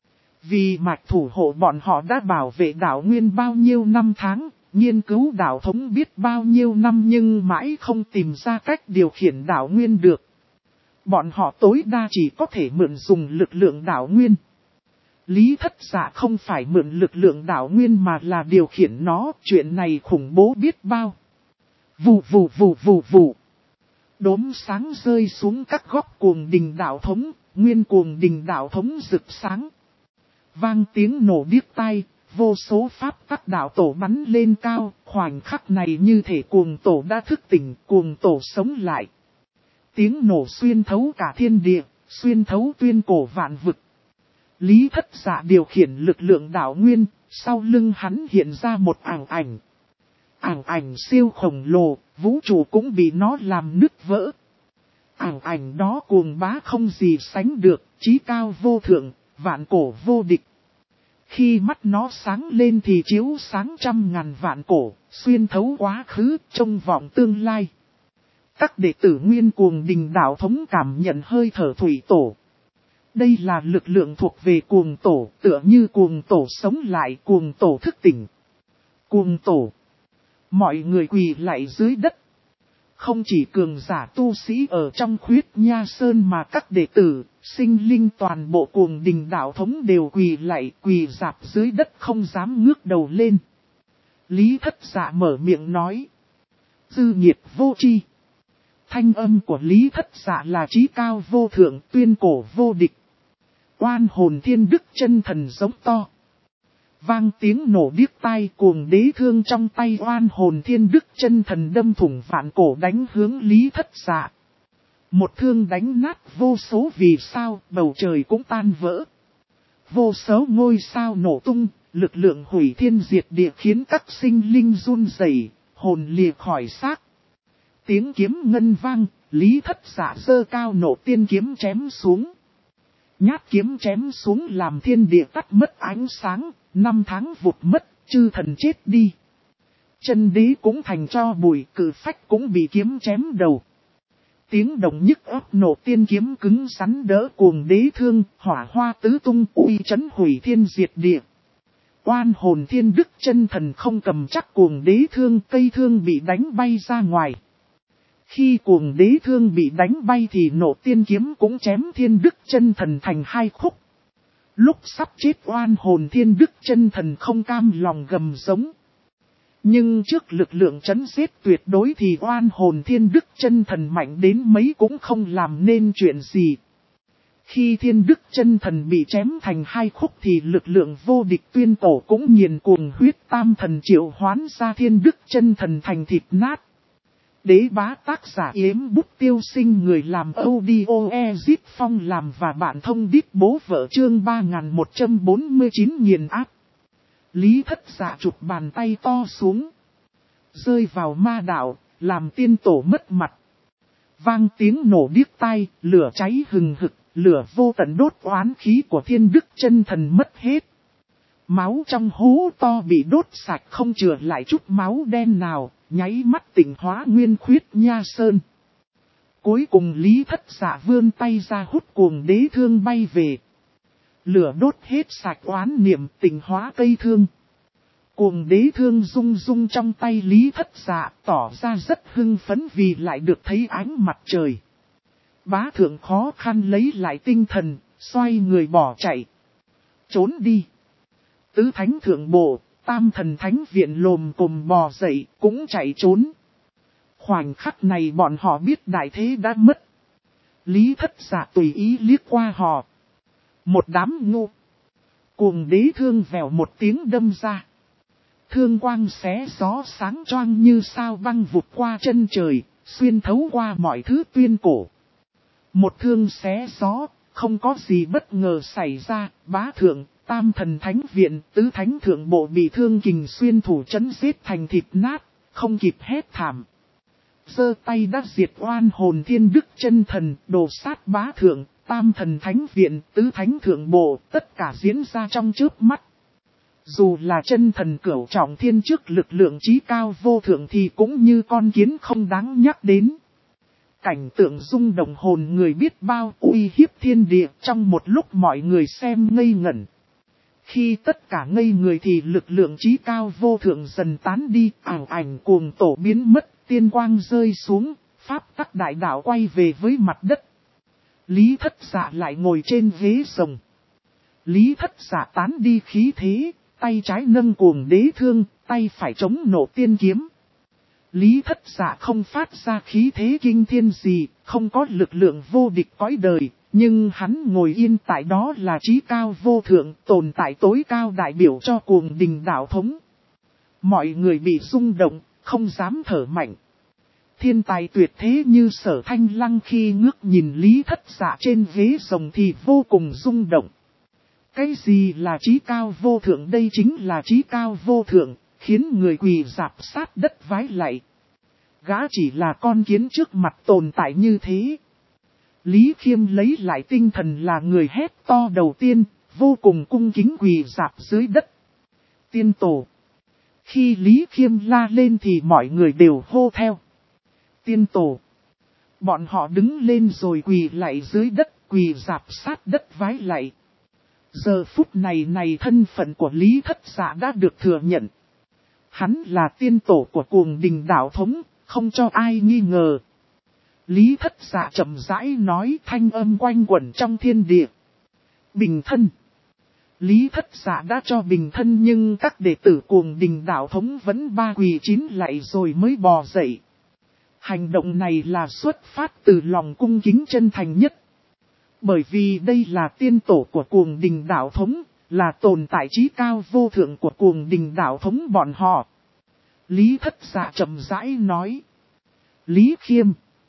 Vì mạch thủ hộ bọn họ đã bảo vệ đạo nguyên bao nhiêu năm tháng, nghiên cứu đạo thống biết bao nhiêu năm nhưng mãi không tìm ra cách điều khiển đạo nguyên được. Bọn họ tối đa chỉ có thể mượn dùng lực lượng đạo nguyên. Lý Thất Dạ không phải mượn lực lượng đạo nguyên mà là điều khiển nó, chuyện này khủng bố biết bao. Vù vù vù vù vù. Đốm sáng rơi xuống các góc Cuồng Đình đạo thống, nguyên Cuồng Đình đạo thống rực sáng. Vang tiếng nổ điếc tai, vô số pháp tắc đạo tổ bắn lên cao, khoảnh khắc này như thể Cuồng Tổ đã thức tỉnh, Cuồng Tổ sống lại. Tiếng nổ xuyên thấu cả thiên địa, xuyên thấu tuyên cổ vạn vực. Lý Thất Dạ điều khiển lực lượng đạo nguyên, sau lưng hắn hiện ra một ảng ảnh. Ảng ảnh siêu khổng lồ, vũ trụ cũng bị nó làm nứt vỡ. Ảng ảnh đó cuồng bá không gì sánh được, chí cao vô thượng, vạn cổ vô địch. Khi mắt nó sáng lên thì chiếu sáng trăm ngàn vạn cổ, xuyên thấu quá khứ, trông vọng tương lai. Các đệ tử nguyên Cuồng Đình đạo thống cảm nhận hơi thở thủy tổ. Đây là lực lượng thuộc về Cuồng Tổ, tựa như Cuồng Tổ sống lại, Cuồng Tổ thức tỉnh. Cuồng Tổ. Mọi người quỳ lạy dưới đất. Không chỉ cường giả tu sĩ ở trong Khuyết Nha Sơn mà các đệ tử, sinh linh toàn bộ Cuồng Đình đạo thống đều quỳ lạy, quỳ rạp dưới đất không dám ngước đầu lên. Lý Thất Dạ mở miệng nói. Dư nhiệt vô tri. Thanh âm của Lý Thất Dạ là chí cao vô thượng, tuyên cổ vô địch. Oan hồn thiên đức chân thần giống to. Vang tiếng nổ điếc tai, Cuồng đế thương trong tay oan hồn thiên đức chân thần đâm thủng vạn cổ đánh hướng Lý Thất Dạ. Một thương đánh nát vô số vì sao, bầu trời cũng tan vỡ. Vô số ngôi sao nổ tung, lực lượng hủy thiên diệt địa khiến các sinh linh run rẩy, hồn lìa khỏi xác. Tiếng kiếm ngân vang, Lý Thất Dạ giơ cao nộ tiên kiếm chém xuống. Nhát kiếm chém xuống làm thiên địa tắt mất ánh sáng, 5 tháng vụt mất, chư thần chết đi. Chân đế cũng thành tro bụi, cử phách cũng bị kiếm chém đầu. Tiếng động nhức óc nộ tiên kiếm cứng rắn đỡ Cuồng đế thương, hỏa hoa tứ tung uy chấn hủy thiên diệt địa. Oan hồn thiên đức chân thần không cầm chắc Cuồng đế thương, cây thương bị đánh bay ra ngoài. Khi Cuồng đế thương bị đánh bay thì nộ tiên kiếm cũng chém thiên đức chân thần thành 2 khúc. Lúc sắp chết oan hồn thiên đức chân thần không cam lòng gầm giống. Nhưng trước lực lượng trấn giết tuyệt đối thì oan hồn thiên đức chân thần mạnh đến mấy cũng không làm nên chuyện gì. Khi thiên đức chân thần bị chém thành 2 khúc thì lực lượng vô địch tuyên cổ cũng nghiền Cuồng huyết tam thần triệu hoán ra thiên đức chân thần thành thịt nát. Đế bá tác giả Yếm Bút Tiêu Sinh, người làm audio Ezip Phong làm và bạn thông điệp bố vợ chương 3149 nghiền áp. Lý Thất Dạ chụp bàn tay to xuống. Rơi vào ma đạo, làm tiên tổ mất mặt. Vang tiếng nổ điếc tai, lửa cháy hừng hực, lửa vô tận đốt oán khí của thiên đức chân thần mất hết. Máu trong hố to bị đốt sạch không chừa lại chút máu đen nào, nháy mắt tỉnh hóa nguyên Khuyết Nha Sơn. Cuối cùng Lý Thất Dạ vươn tay ra hút Cuồng đế thương bay về. Lửa đốt hết sạch oán niệm, tỉnh hóa cây thương. Cuồng đế thương rung rung trong tay Lý Thất Dạ, tỏ ra rất hưng phấn vì lại được thấy ánh mặt trời. Bá thượng khó khăn lấy lại tinh thần, xoay người bỏ chạy. Trốn đi. Tứ thánh thượng bộ, tam thần thánh viện lồm cồm bò dậy, cũng chạy trốn. Khoảnh khắc này bọn họ biết đại thế đã mất. Lý Thất Dạ tùy ý liếc qua họ. Một đám ngu. Cuồng đế thương vèo một tiếng đâm ra. Thương quang xé gió sáng choang như sao băng vụt qua chân trời, xuyên thấu qua mọi thứ tuyên cổ. Một thương xé gió, không có gì bất ngờ xảy ra, bá thượng, tam thần thánh viện, tứ thánh thượng bộ bị thương kình xuyên thủ chấn giết thành thịt nát, không kịp hét thảm. Giơ tay đã diệt oan hồn thiên đức chân thần, đồ sát bá thượng, tam thần thánh viện, tứ thánh thượng bộ, tất cả diễn ra trong chớp mắt. Dù là chân thần cửu trọng thiên trước lực lượng trí cao vô thượng thì cũng như con kiến không đáng nhắc đến. Cảnh tượng rung động hồn người biết bao uy hiếp thiên địa, trong một lúc mọi người xem ngây ngẩn. Khi tất cả ngây người thì lực lượng trí cao vô thượng dần tán đi, ảo ảnh cuồng tổ biến mất, tiên quang rơi xuống, pháp tắc đại đạo quay về với mặt đất. Lý Thất Dạ lại ngồi trên ghế rồng. Lý Thất Dạ tán đi khí thế, tay trái nâng cuồng đế thương, tay phải chống nộ tiên kiếm. Lý Thất Dạ không phát ra khí thế kinh thiên gì, không có lực lượng vô địch cõi đời, nhưng hắn ngồi yên tại đó là trí cao vô thượng, tồn tại tối cao đại biểu cho cuồng đình đạo thống. Mọi người bị rung động, không dám thở mạnh. Thiên tài tuyệt thế như Sở Thanh Lăng khi ngước nhìn Lý Thất Dạ trên ghế rồng thì vô cùng rung động. Cái gì là trí cao vô thượng? Đây chính là trí cao vô thượng, khiến người quỳ rạp sát đất vái lạy. Gã chỉ là con kiến trước mặt tồn tại như thế. Lý Khiêm lấy lại tinh thần là người hét to đầu tiên, vô cùng cung kính quỳ rạp dưới đất. Tiên tổ. Khi Lý Khiêm la lên thì mọi người đều hô theo. Tiên tổ. Bọn họ đứng lên rồi quỳ lạy dưới đất, quỳ rạp sát đất vái lạy. Giờ phút này thân phận của Lý Thất Dạ đã được thừa nhận. Hắn là tiên tổ của cuồng đình đạo thống, không cho ai nghi ngờ. Lý Thất Dạ chậm rãi nói, thanh âm quanh quẩn trong thiên địa. Bình thân. Lý Thất Dạ đã cho bình thân nhưng các đệ tử cuồng đình đạo thống vẫn ba quỳ chín lạy rồi mới bò dậy. Hành động này là xuất phát từ lòng cung kính chân thành nhất. Bởi vì đây là tiên tổ của cuồng đình đạo thống, là tồn tại trí cao vô thượng của cuồng đình đạo thống bọn họ. Lý Thất Dạ chậm rãi nói. Lý Khiêm.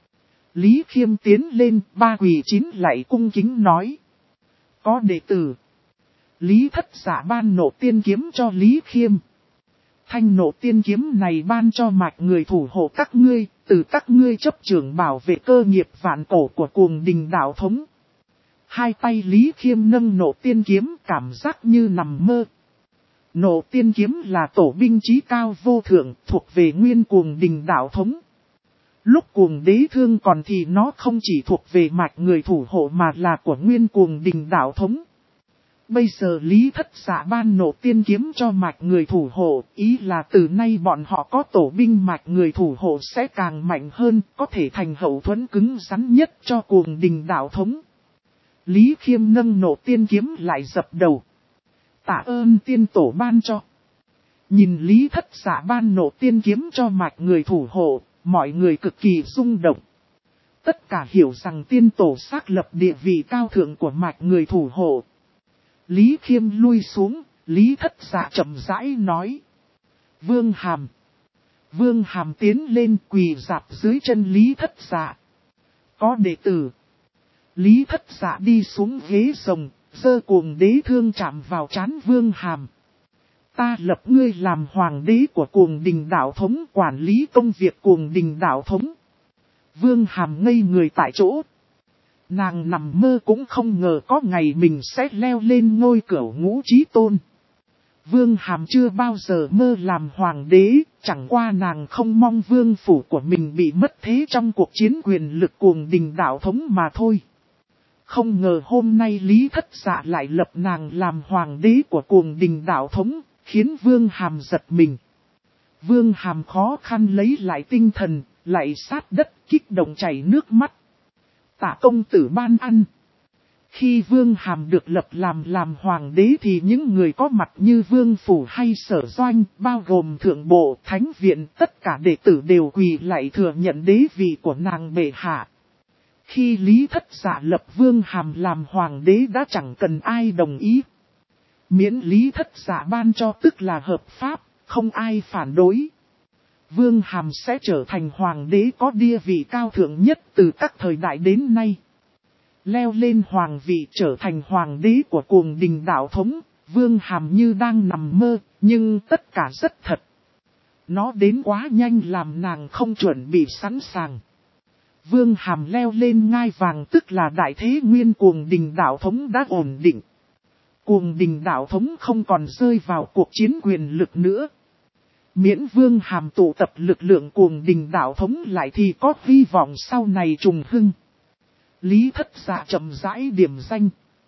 Lý Khiêm tiến lên, ba quỳ chín lạy cung kính nói. Có đệ tử. Lý Thất Dạ ban nộ tiên kiếm cho Lý Khiêm. Thanh nộ tiên kiếm này ban cho mạch người thủ hộ các ngươi, từ các ngươi chấp trưởng bảo vệ cơ nghiệp vạn cổ của cuồng đình đạo thống. Hai tay Lý Khiêm nâng nộ tiên kiếm, cảm giác như nằm mơ. Nộ tiên kiếm là tổ binh chí cao vô thượng, thuộc về nguyên cuồng đình đạo thống. Lúc cuồng đế thương còn thì nó không chỉ thuộc về mạch người thủ hộ mà là của nguyên cuồng đình đạo thống. Bây giờ Lý Thất Dạ ban nộ tiên kiếm cho mạch người thủ hộ, ý là từ nay bọn họ có tổ binh mạch người thủ hộ sẽ càng mạnh hơn, có thể thành hậu thuẫn cứng rắn nhất cho cuồng đình đạo thống. Lý Khiêm nâng nộ tiên kiếm lại dập đầu. Tạ ơn tiên tổ ban cho. Nhìn Lý Thất Dạ ban nộ tiên kiếm cho mạch người thủ hộ, mọi người cực kỳ rung động. Tất cả hiểu rằng tiên tổ xác lập địa vị cao thượng của mạch người thủ hộ. Lý Khiêm lui xuống, Lý Thất Dạ chậm rãi nói. Vương Hàm. Vương Hàm tiến lên quỳ rạp dưới chân Lý Thất Dạ. Có đệ tử. Lý Thất Dạ đi xuống ghế rồng, giơ cuồng đế thương chạm vào trán Vương Hàm. Ta lập ngươi làm hoàng đế của cuồng đình đạo thống, quản lý công việc cuồng đình đạo thống. Vương Hàm ngây người tại chỗ. Nàng nằm mơ cũng không ngờ có ngày mình sẽ leo lên ngôi cửu ngũ chí tôn. Vương Hàm chưa bao giờ mơ làm hoàng đế, chẳng qua nàng không mong vương phủ của mình bị mất thế trong cuộc chiến quyền lực cuồng đình đạo thống mà thôi. Không ngờ hôm nay Lý Thất Dạ lại lập nàng làm hoàng đế của cuồng đình đạo thống, khiến Vương Hàm giật mình. Vương Hàm khó khăn lấy lại tinh thần, lại sát đất kích động chảy nước mắt. Tạ công tử ban ăn. Khi Vương Hàm được lập làm hoàng đế thì những người có mặt như Vương Phủ hay Sở Doanh, bao gồm Thượng Bộ, Thánh Viện, tất cả đệ tử đều quỳ lại thừa nhận đế vị của nàng bệ hạ. Khi Lý Thất Dạ lập Vương Hàm làm hoàng đế đã chẳng cần ai đồng ý. Miễn Lý Thất Dạ ban cho tức là hợp pháp, không ai phản đối. Vương Hàm sẽ trở thành hoàng đế có địa vị cao thượng nhất từ các thời đại đến nay. Leo lên hoàng vị trở thành hoàng đế của Cuồng Đình đạo thống, Vương Hàm như đang nằm mơ, nhưng tất cả rất thật. Nó đến quá nhanh làm nàng không chuẩn bị sẵn sàng. Vương Hàm leo lên ngai vàng tức là đại thế nguyên Cuồng Đình đạo thống đã ổn định. Cuồng Đình đạo thống không còn rơi vào cuộc chiến quyền lực nữa. Miễn Vương Hàm tụ tập lực lượng Cuồng Đình đạo thống lại thì có hy vọng sau này trùng hưng. Lý Thất Dạ chậm rãi điểm danh.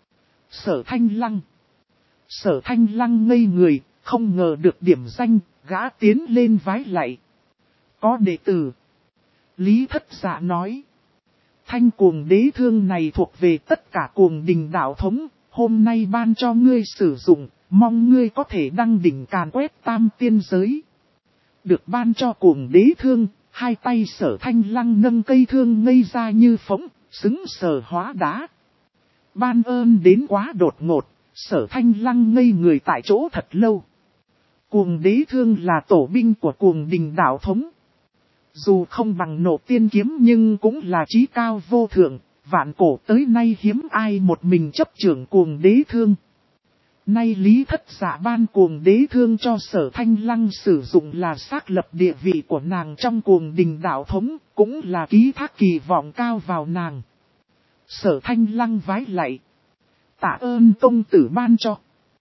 Sở Thanh Lăng. Sở Thanh Lăng ngây người, không ngờ được điểm danh, gã tiến lên vái lạy. Có đệ tử. Lý Thất Dạ nói. Thanh Cuồng đế thương này thuộc về tất cả Cuồng Đình đạo thống, hôm nay ban cho ngươi sử dụng, mong ngươi có thể đăng đỉnh càn quét tam tiên giới. Được ban cho Cuồng đế thương, hai tay Sở Thanh Lăng nâng cây thương ngây ra như phỗng, xứng sờ hóa đá. Ban ơn đến quá đột ngột, Sở Thanh Lăng ngây người tại chỗ thật lâu. Cuồng đế thương là tổ binh của Cuồng Đình đạo thống. Dù không bằng Nộ Tiên kiếm nhưng cũng là chí cao vô thượng, vạn cổ tới nay hiếm ai một mình chấp trưởng Cuồng đế thương. Nay Lý Thất Dạ ban Cuồng đế thương cho Sở Thanh Lăng sử dụng là xác lập địa vị của nàng trong Cuồng Đình đạo thống, cũng là ký thác kỳ vọng cao vào nàng. Sở Thanh Lăng vái lạy. Tạ ơn công tử ban cho.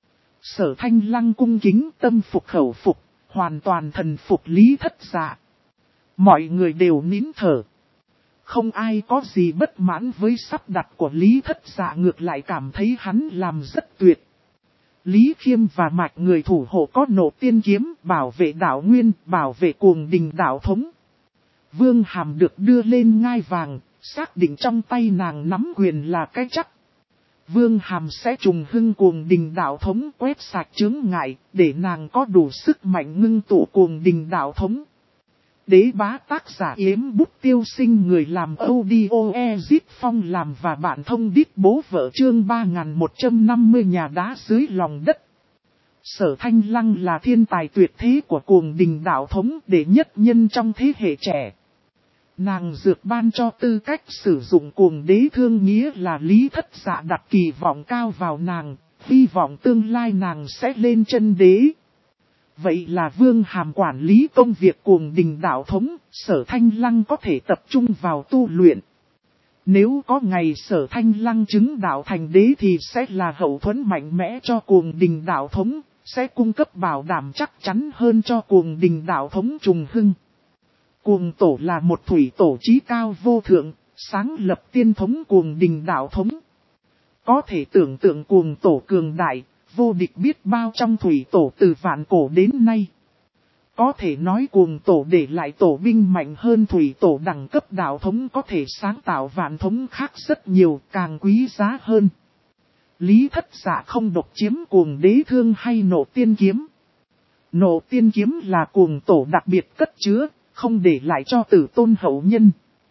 Sở Thanh Lăng cung kính tâm phục khẩu phục, hoàn toàn thần phục Lý Thất Dạ. Mọi người đều nín thở. Không ai có gì bất mãn với sắp đặt của Lý Thất Dạ, ngược lại cảm thấy hắn làm rất tuyệt. Lý Khiêm và Mạch người thủ hộ có Nộ Tiên kiếm, bảo vệ đạo nguyên, bảo vệ Cuồng Đình đạo thống. Vương Hàm được đưa lên ngai vàng, xác định trong tay nàng nắm quyền là cái chắc. Vương Hàm sẽ trùng hưng Cuồng Đình đạo thống, quét sạch chướng ngại, để nàng có đủ sức mạnh ngưng tụ Cuồng Đình đạo thống. Đế bá tác giả Yếm Bút Tiêu Sinh, người làm audio Ezit Phong làm và bạn thông đít bố vợ, chương 3150 nhà đá dưới lòng đất. Sở Thanh Lăng là thiên tài tuyệt thế của Cuồng Đình đạo thống, đệ nhất nhân trong thế hệ trẻ. Nàng dược ban cho tư cách sử dụng Cuồng đế thương, nghĩa là Lý Thất Dạ đặt kỳ vọng cao vào nàng, hy vọng tương lai nàng sẽ lên chân đế. Vậy là Vương Hàm quản lý công việc Cuồng Đình đạo thống, Sở Thanh Lăng có thể tập trung vào tu luyện. Nếu có ngày Sở Thanh Lăng chứng đạo thành đế thì sẽ là hậu thuẫn mạnh mẽ cho Cuồng Đình đạo thống, sẽ cung cấp bảo đảm chắc chắn hơn cho Cuồng Đình đạo thống trùng hưng. Cuồng tổ là một thủy tổ chí cao vô thượng, sáng lập tiên thống Cuồng Đình đạo thống. Có thể tưởng tượng Cuồng tổ cường đại, vô địch biết bao trong thủy tổ từ vạn cổ đến nay. Có thể nói Cuồng tổ để lại tổ binh mạnh hơn thủy tổ đẳng cấp đạo thống, có thể sáng tạo vạn thống khác rất nhiều, càng quý giá hơn. Lý Thất Dạ không độc chiếm Cuồng đế thương hay Nộ Tiên kiếm. Nộ Tiên kiếm là Cuồng tổ đặc biệt cất chứa, không để lại cho tử tôn hậu nhân.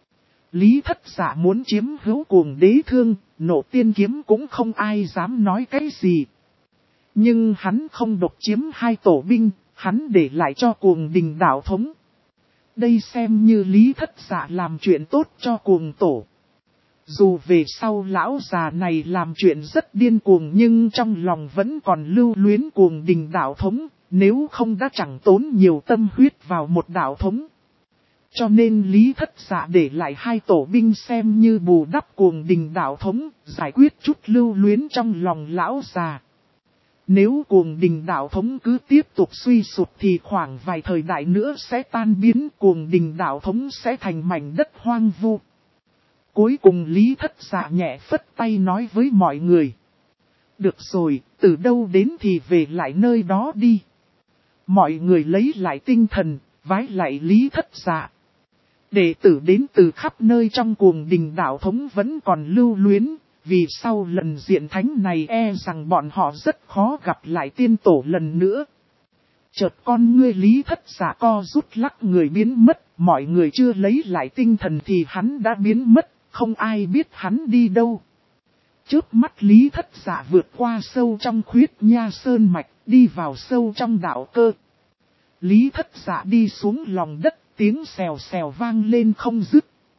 Lý Thất Dạ muốn chiếm hữu Cuồng đế thương, Nộ Tiên kiếm cũng không ai dám nói cái gì. Nhưng hắn không độc chiếm hai tổ binh, hắn để lại cho Cuồng Đình đạo thống. Đây xem như Lý Thất Dạ làm chuyện tốt cho Cuồng tổ. Dù về sau lão già này làm chuyện rất điên cuồng nhưng trong lòng vẫn còn lưu luyến Cuồng Đình đạo thống, nếu không đã chẳng tốn nhiều tâm huyết vào một đạo thống. Cho nên Lý Thất Dạ để lại hai tổ binh xem như bù đắp Cuồng Đình đạo thống, giải quyết chút lưu luyến trong lòng lão già. Nếu Cuồng Đình đạo thống cứ tiếp tục suy sụp thì khoảng vài thời đại nữa sẽ tan biến, Cuồng Đình đạo thống sẽ thành mảnh đất hoang vu. Cuối cùng Lý Thất Dạ nhẹ phất tay nói với mọi người. Được rồi, từ đâu đến thì về lại nơi đó đi. Mọi người lấy lại tinh thần, vái lại Lý Thất Dạ. Đệ tử đến từ khắp nơi trong Cuồng Đình đạo thống vẫn còn lưu luyến, vì sau lần diện thánh này e rằng bọn họ rất khó gặp lại tiên tổ lần nữa. Chợt con ngươi Lý Thất Dạ co rút lắc người biến mất, mọi người chưa lấy lại tinh thần thì hắn đã biến mất, không ai biết hắn đi đâu. Chớp mắt Lý Thất Dạ vượt qua sâu trong Khuyết Nha Sơn Mạch, đi vào sâu trong đạo cơ. Lý Thất Dạ đi xuống lòng đất, tiếng xèo xèo vang lên không dứt.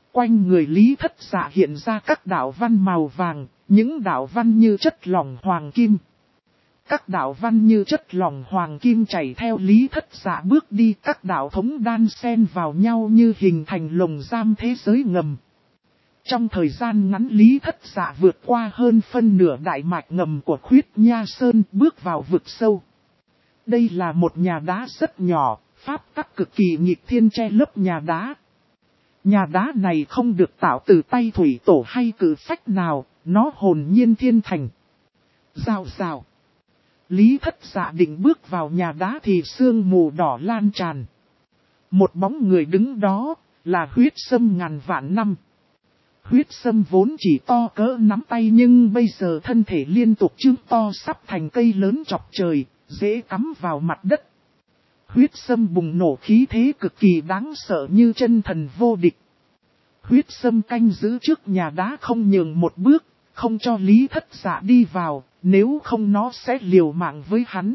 Quanh người Lý Thất Dạ hiện ra các đạo văn màu vàng, những đạo văn như chất lỏng hoàng kim. Các đạo văn như chất lỏng hoàng kim chảy theo Lý Thất Dạ bước đi, các đạo thống đan xen vào nhau như hình thành lồng giam thế giới ngầm. Trong thời gian ngắn Lý Thất Dạ vượt qua hơn phân nửa đại mạch ngầm của Khuyết Nha Sơn, bước vào vực sâu. Đây là một nhà đá rất nhỏ, pháp tắc cực kỳ nghịch thiên che lấp nhà đá. Nhà đá này không được tạo từ tay thủy tổ hay cử phách nào, nó hồn nhiên thiên thành. Rào rào. Lý Thất Dạ định bước vào nhà đá thì sương mù đỏ lan tràn. Một bóng người đứng đó, là Huyết Sâm ngàn vạn năm. Huyết Sâm vốn chỉ to cỡ nắm tay nhưng bây giờ thân thể liên tục trương to sắp thành cây lớn chọc trời, dễ cắm vào mặt đất. Huyết Sâm bùng nổ khí thế cực kỳ đáng sợ như chân thần vô địch. Huyết Sâm canh giữ trước nhà đá không nhường một bước, không cho Lý Thất Dạ đi vào, nếu không nó sẽ liều mạng với hắn.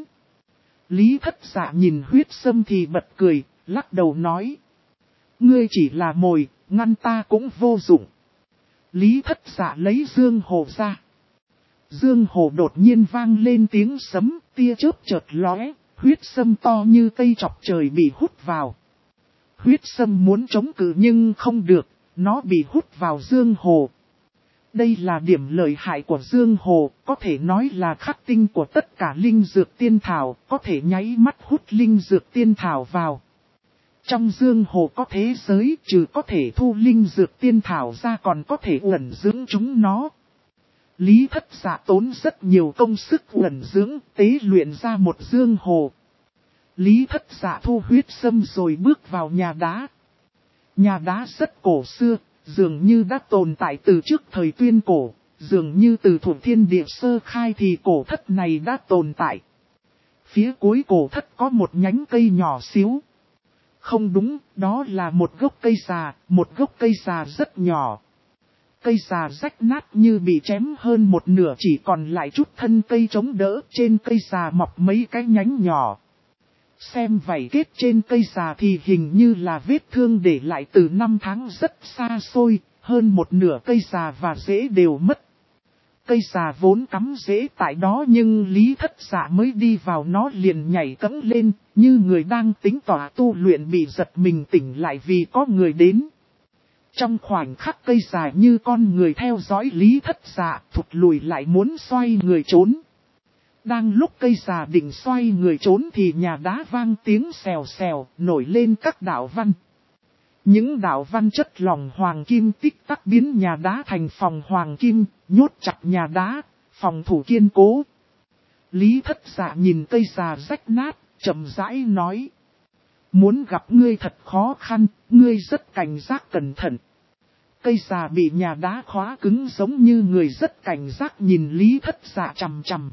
Lý Thất Dạ nhìn Huyết Sâm thì bật cười, lắc đầu nói. Ngươi chỉ là mồi, ngăn ta cũng vô dụng. Lý Thất Dạ lấy dương hồ ra. Dương hồ đột nhiên vang lên tiếng sấm, tia chớp chợt lóe, huyết sâm to như cây chọc trời bị hút vào. Huyết sâm muốn chống cự nhưng không được, nó bị hút vào dương hồ. Đây là điểm lợi hại của dương hồ, có thể nói là khắc tinh của tất cả linh dược tiên thảo, có thể nháy mắt hút linh dược tiên thảo vào. Trong dương hồ có thế giới, trừ có thể thu linh dược tiên thảo ra còn có thể ẩn dưỡng chúng nó. Lý Thất Dạ tốn rất nhiều công sức ẩn dưỡng, tế luyện ra một dương hồ. Lý Thất Dạ thu huyết sâm rồi bước vào nhà đá. Nhà đá rất cổ xưa, dường như đã tồn tại từ trước thời tuyên cổ, dường như từ thuộc thiên địa sơ khai thì cổ thất này đã tồn tại. Phía cuối cổ thất có một nhánh cây nhỏ xíu. Không đúng, đó là một gốc cây già rất nhỏ. Cây già rách nát như bị chém hơn một nửa, chỉ còn lại chút thân cây chống đỡ, trên cây già mọc mấy cái nhánh nhỏ. Xem vảy kết trên cây già thì hình như là vết thương để lại từ năm tháng rất xa xôi, hơn một nửa cây già và rễ đều mất. Cây già vốn cắm rễ tại đó nhưng Lý Thất Dạ mới đi vào nó liền nhảy cẫng lên, như người đang tính tỏa tu luyện bị giật mình tỉnh lại vì có người đến. Trong khoảnh khắc cây già như con người theo dõi Lý Thất Dạ, thụt lùi lại muốn xoay người trốn. Đang lúc cây già định xoay người trốn thì nhà đá vang tiếng xèo xèo, nổi lên các đạo văn. Những đạo văn chất lỏng hoàng kim tích tắc biến nhà đá thành phòng hoàng kim, nhốt chặt nhà đá, phòng thủ kiên cố. Lý Thất Dạ nhìn cây già rách nát, chậm rãi nói. Muốn gặp ngươi thật khó khăn, ngươi rất cảnh giác cẩn thận. Cây già bị nhà đá khóa cứng giống như người rất cảnh giác nhìn Lý Thất Dạ chằm chằm.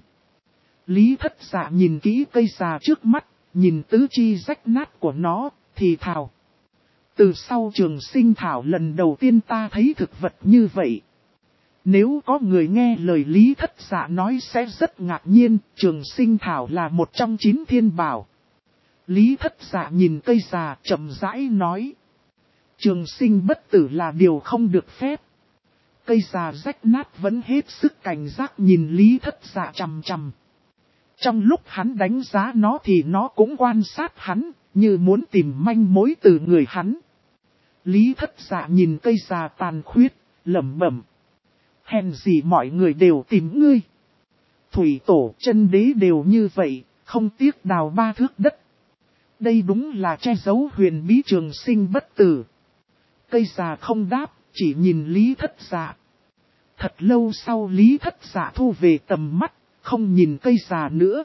Lý Thất Dạ nhìn kỹ cây già trước mắt, nhìn tứ chi rách nát của nó, thì thào. Từ sau trường sinh thảo lần đầu tiên ta thấy thực vật như vậy. Nếu có người nghe lời Lý Thất Dạ nói sẽ rất ngạc nhiên, trường sinh thảo là một trong 9 thiên bảo. Lý Thất Dạ nhìn cây già chậm rãi nói. Trường sinh bất tử là điều không được phép. Cây già rách nát vẫn hết sức cảnh giác nhìn Lý Thất Dạ chằm chằm. Trong lúc hắn đánh giá nó thì nó cũng quan sát hắn, như muốn tìm manh mối từ người hắn. Lý Thất Dạ nhìn cây già tàn khuyết, lẩm bẩm. Hèn gì mọi người đều tìm ngươi. Thủy tổ chân đế đều như vậy, không tiếc đào 3 thước đất. Đây đúng là che giấu huyền bí trường sinh bất tử. Cây già không đáp, chỉ nhìn Lý Thất Dạ. Thật lâu sau Lý Thất Dạ thu về tầm mắt, không nhìn cây già nữa.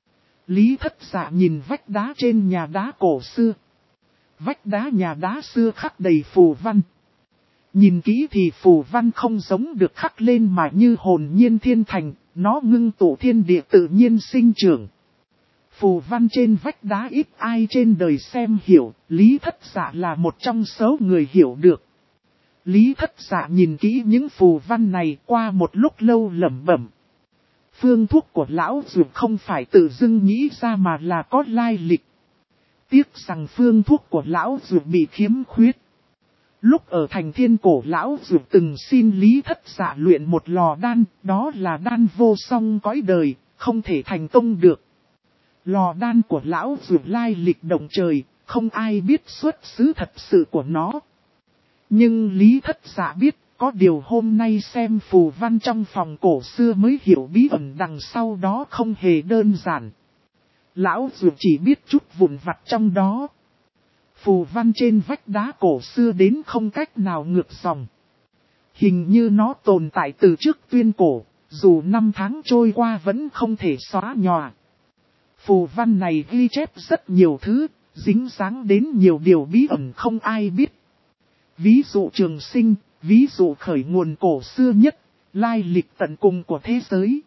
Lý Thất Dạ nhìn vách đá trên nhà đá cổ xưa. Vách đá nhà đá xưa khắc đầy phù văn. Nhìn kỹ thì phù văn không giống được khắc lên mà như hồn nhiên thiên thành, nó ngưng tụ thiên địa tự nhiên sinh trưởng. Phù văn trên vách đá ít ai trên đời xem hiểu, Lý Thất Dạ là một trong số người hiểu được. Lý Thất Dạ nhìn kỹ những phù văn này qua một lúc lâu lẩm bẩm. Phương thuốc của lão dược không phải tự dưng nghĩ ra mà là có lai lịch. Tiếc rằng phương thuốc của lão dược bị khiếm khuyết. Lúc ở thành thiên cổ lão dược từng xin Lý Thất Dạ luyện một lò đan, đó là đan vô song cõi đời, không thể thành công được. Lò đan của lão dược lai lịch động trời, không ai biết xuất xứ thật sự của nó. Nhưng Lý Thất Dạ biết, có điều hôm nay xem phù văn trong phòng cổ xưa mới hiểu bí ẩn đằng sau đó không hề đơn giản. Lão dược chỉ biết chút vụn vặt trong đó. Phù văn trên vách đá cổ xưa đến không cách nào ngược dòng. Hình như nó tồn tại từ trước tuyên cổ, dù năm tháng trôi qua vẫn không thể xóa nhòa. Phù văn này ghi chép rất nhiều thứ, dính dáng đến nhiều điều bí ẩn không ai biết. Ví dụ trường sinh, ví dụ khởi nguồn cổ xưa nhất, lai lịch tận cùng của thế giới.